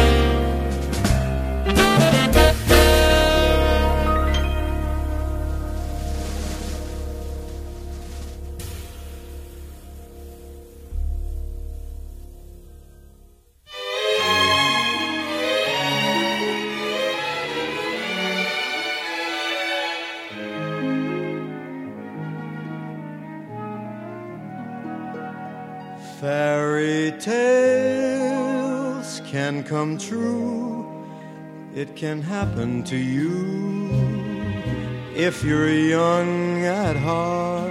Fairy tales can come true. It can happen to you if you're young at heart.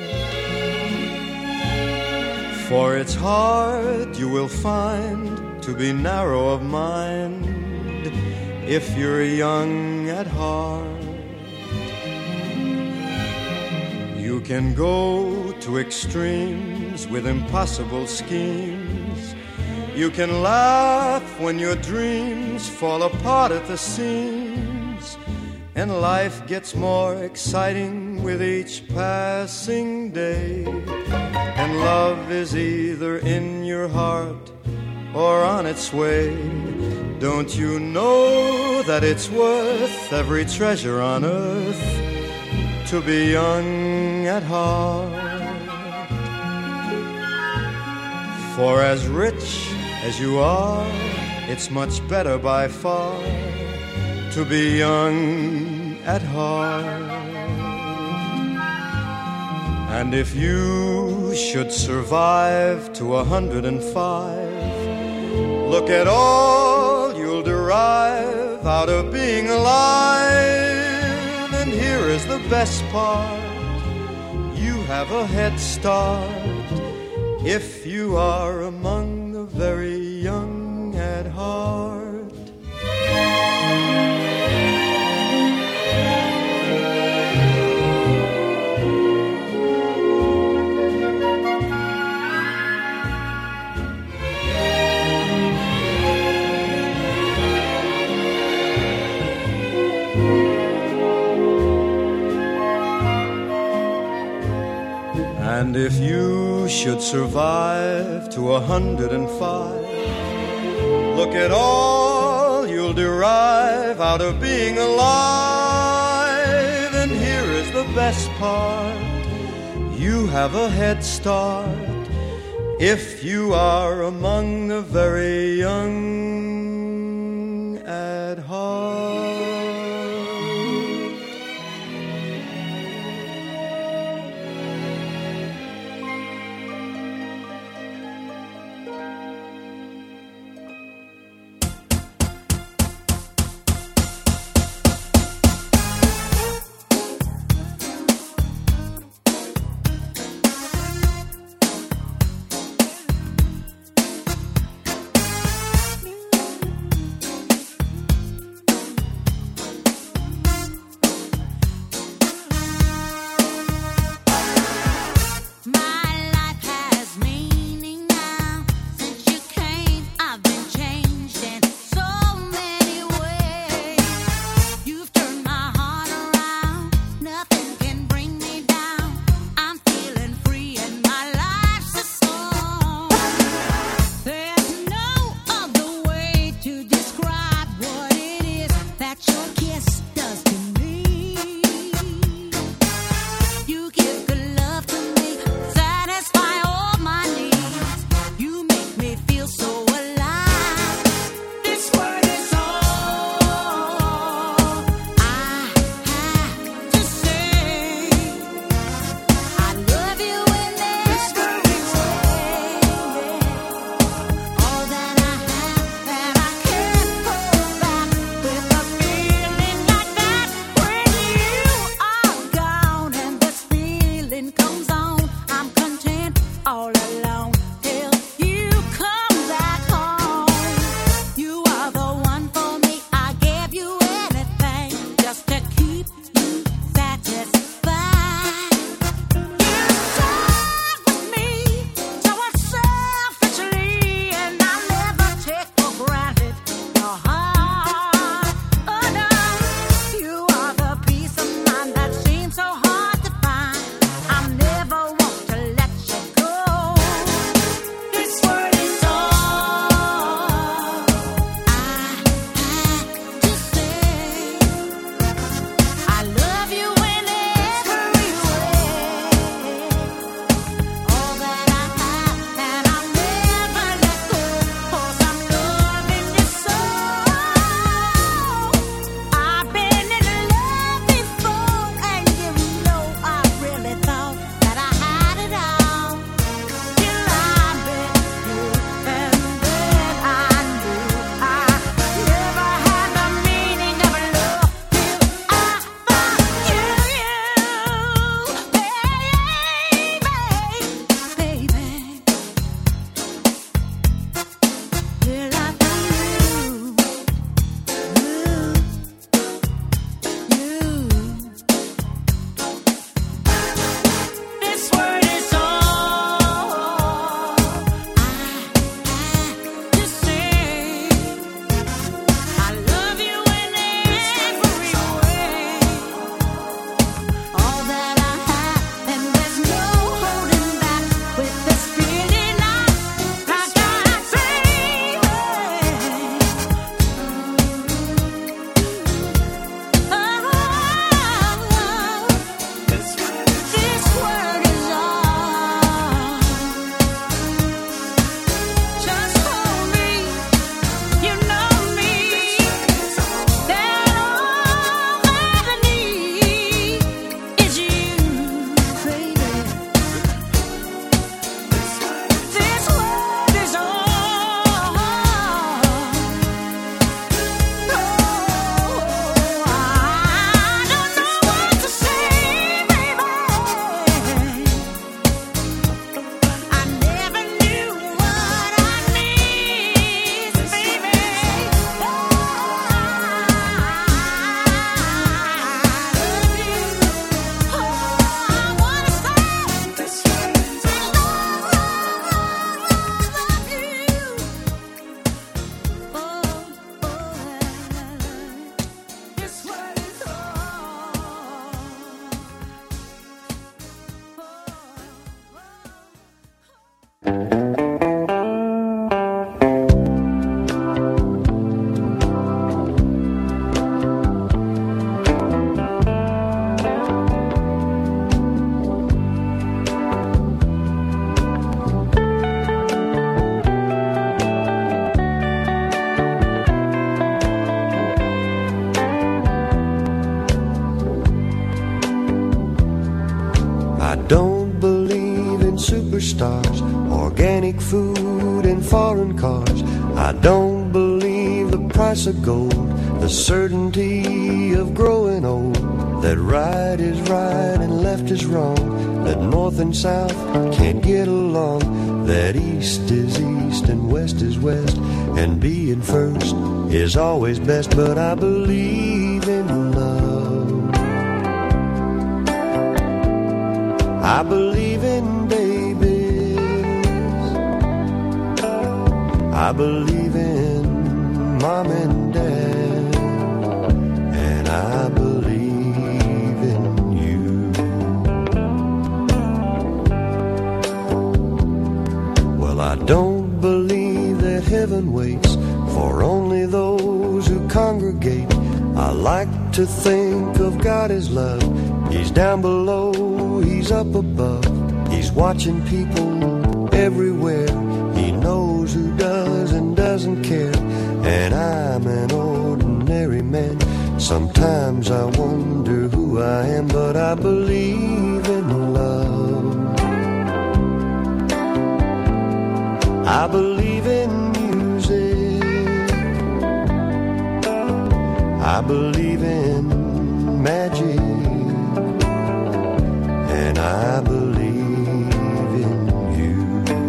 For it's hard, you will find, to be narrow of mind if you're young at heart. You can go to extremes with impossible schemes. You can laugh when your dreams fall apart at the seams, and life gets more exciting with each passing day. And love is either in your heart or on its way. Don't you know that it's worth every treasure on earth to be young at heart? For as rich as you are, it's much better by far to be young at heart. And if you should survive to a hundred and five, look at all you'll derive out of being alive. And here is the best part, you have a head start if you are among the very young at heart. And if you should survive to a hundred and five, look at all you'll derive out of being alive. And here is the best part, you have a head start if you are among the very young at heart. I don't believe in superstars, organic food and foreign cars. I don't believe the price of gold, the certainty of growing old, that right is right and left is wrong, that north and south can't get along, that east is east and west is west, and being first is always best. But I believe in love. I believe in babies. I believe in mom and dad. And I believe in you. Well, I don't believe that heaven waits for only those who congregate. I like to think of God as love. He's down below, He's up above. He's watching people everywhere. He knows who does and doesn't care. And I'm an ordinary man. Sometimes I wonder who I am, but I believe in love. I believe in music. I believe in magic. And I believe in you.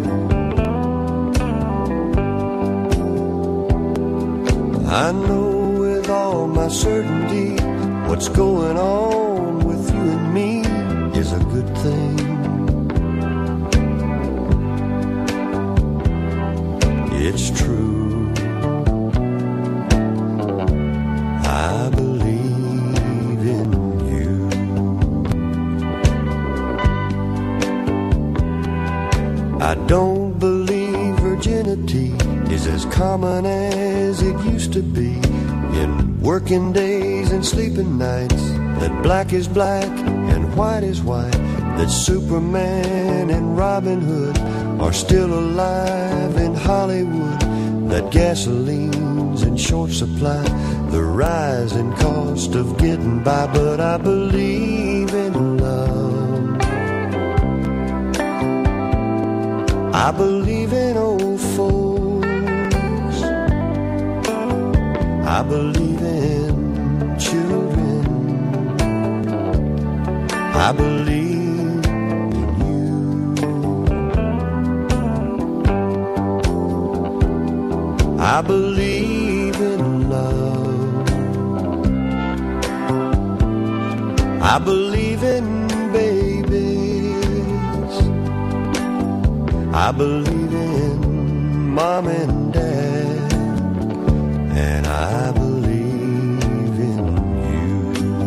I know with all my certainty what's going on with you and me is a good thing. It's true. I believe in you. I don't believe virginity is as common as it used to be. In working days and sleeping nights, that black is black and white is white, that Superman and Robin Hood are still alive in Hollywood, that gasoline's in short supply, the rising cost of getting by. But I believe in love. I believe in old folks. I believe in children. I believe in you. I believe in love. I believe in babies. I believe in mom and dad. And I believe in you.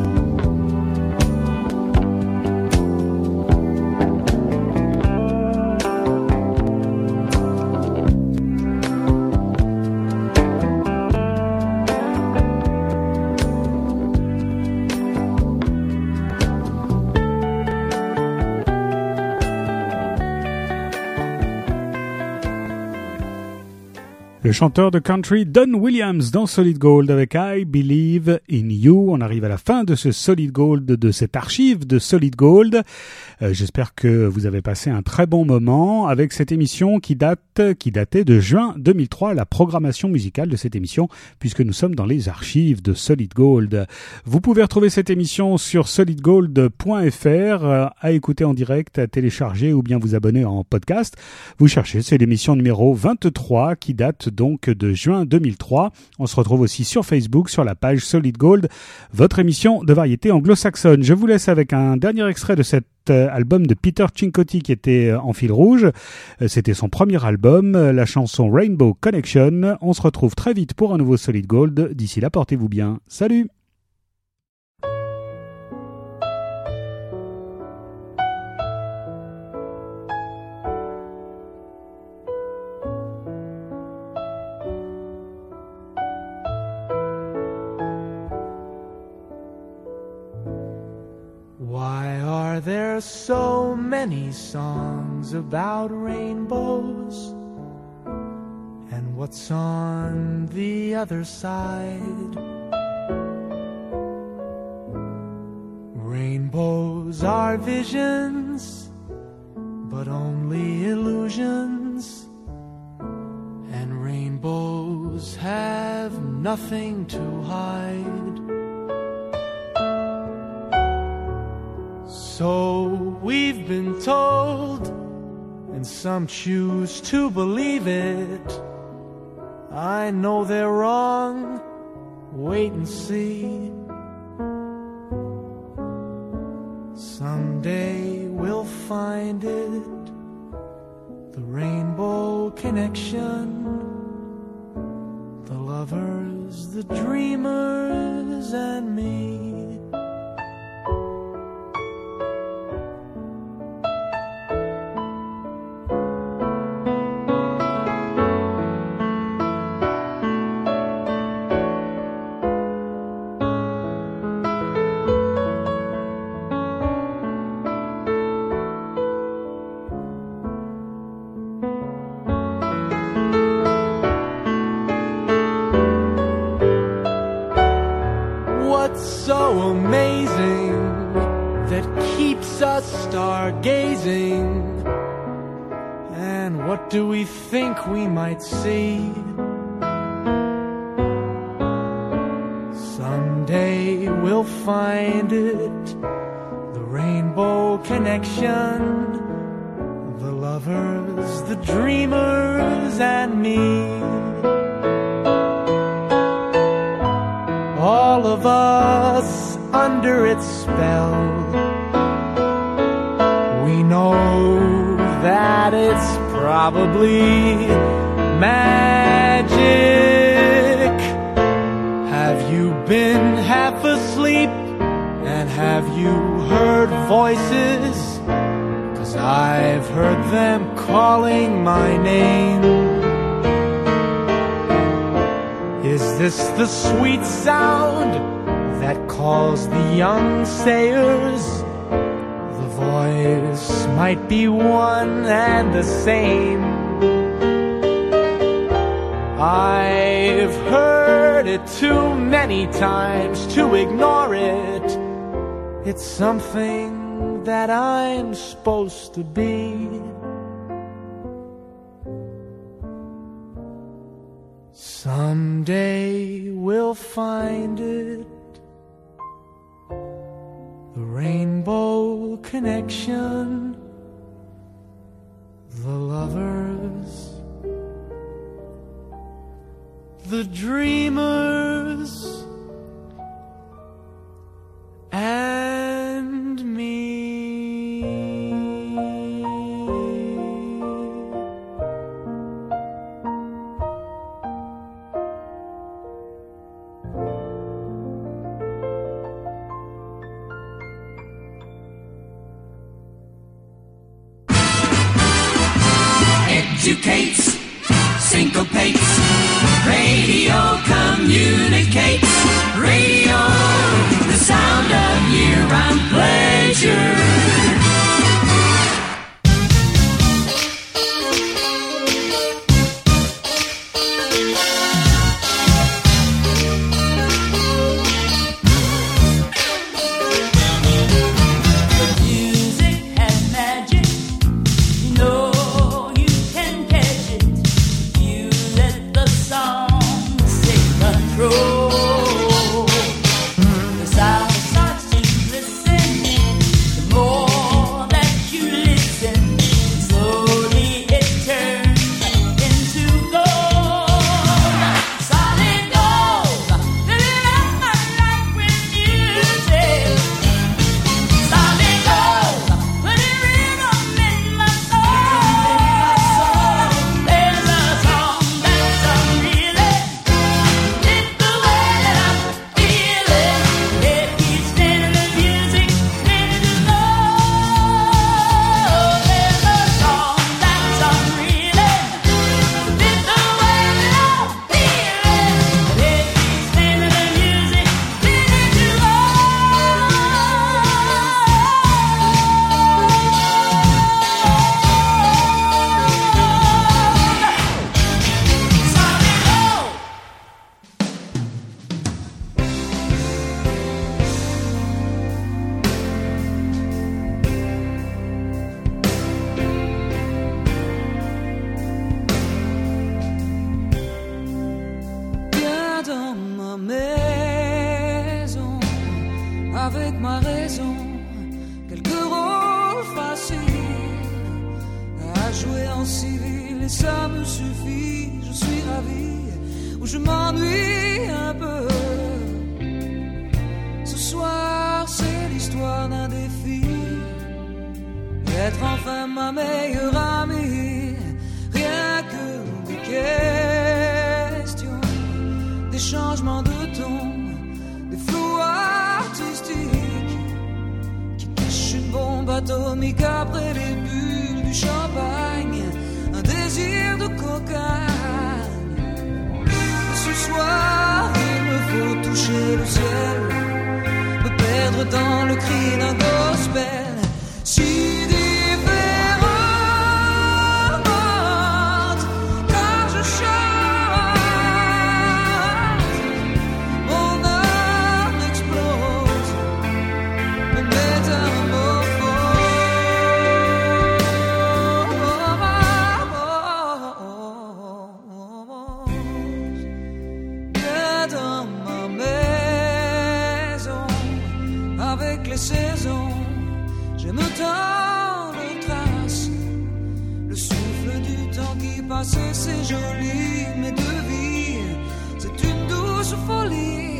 Le chanteur de country Don Williams dans Solid Gold avec I Believe in You. On arrive à la fin de ce Solid Gold, de cette archive de Solid Gold. Euh, j'espère que vous avez passé un très bon moment avec cette émission qui date, qui datait de juin deux mille trois, la programmation musicale de cette émission, puisque nous sommes dans les archives de Solid Gold. Vous pouvez retrouver cette émission sur solid gold point f r, euh, à écouter en direct, à télécharger ou bien vous abonner en podcast. Vous cherchez, c'est l'émission numéro vingt-trois qui date donc de juin deux mille trois. On se retrouve aussi sur Facebook, sur la page Solid Gold, votre émission de variété anglo-saxonne. Je vous laisse avec un dernier extrait de cet album de Peter Cincotti qui était en fil rouge. C'était son premier album, la chanson Rainbow Connection. On se retrouve très vite pour un nouveau Solid Gold. D'ici là, portez-vous bien. Salut! Why are there so many songs about rainbows? And what's on the other side? Rainbows are visions, but only illusions. And rainbows have nothing to hide. So we've been told, and some choose to believe it. I know they're wrong, wait and see. Someday we'll find it, the rainbow connection, the lovers, the dreamers, and me. So amazing that keeps us stargazing. And what do we think we might see? Someday we'll find it, the rainbow connection, the lovers, the dreamers, and me. All of us under its spell. We know that it's probably magic. Have you been half asleep? And have you heard voices? 'Cause I've heard them calling my name. Is this the sweet sound that calls the young sailors? The voice might be one and the same. I've heard it too many times to ignore it. It's something that I'm supposed to be. Someday we'll find it, the rainbow connection, the lovers, the dreamers, and me. Educates, syncopates, radio communicates, radio, the sound of year-round pleasure. Control. ça me suffit, je suis ravi, ou je m'ennuie un peu. Ce soir, c'est l'histoire d'un défi, être enfin ma meilleure amie. Rien que des questions, des changements de ton, des flous artistiques qui cachent une bombe atomique après les bulles du champagne, un désir de cocagne. Ce soir, il me faut toucher le ciel, me perdre dans le cri d'un gospel. Si saison, j'aime tant les traces, le souffle du temps qui passe, c'est joli, mais de vie, c'est une douce folie.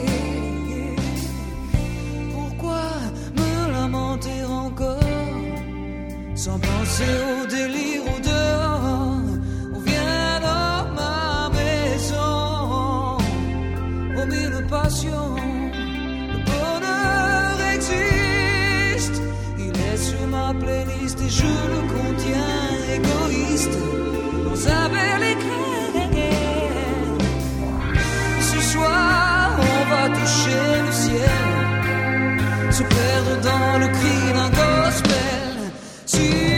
Pourquoi me lamenter encore, sans penser au délire ou dehors, on vient dans ma maison, aux mille passions. Sur ma playlist et je le contiens égoïste dans un bel éclair. Ce soir on va toucher le ciel, se perdre dans le cri d'un gospel. Si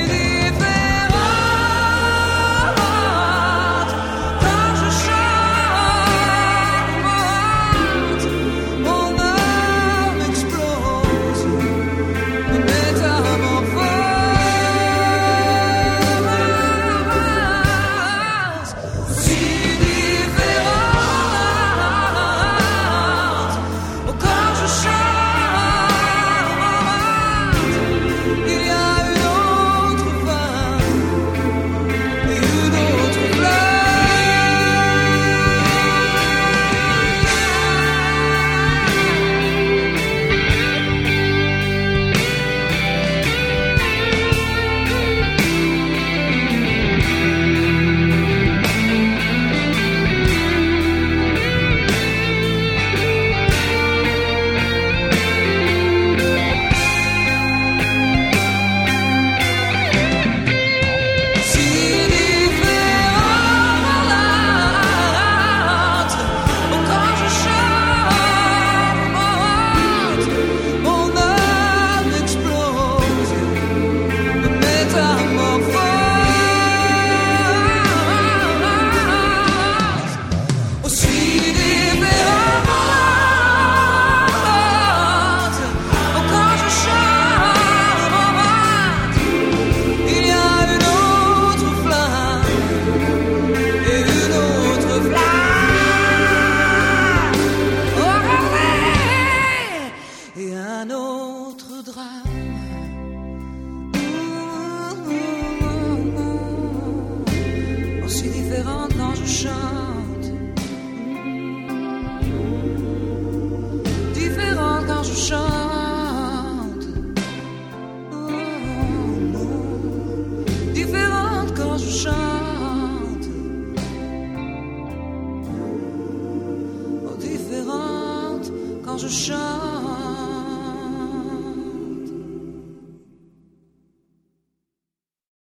je chante.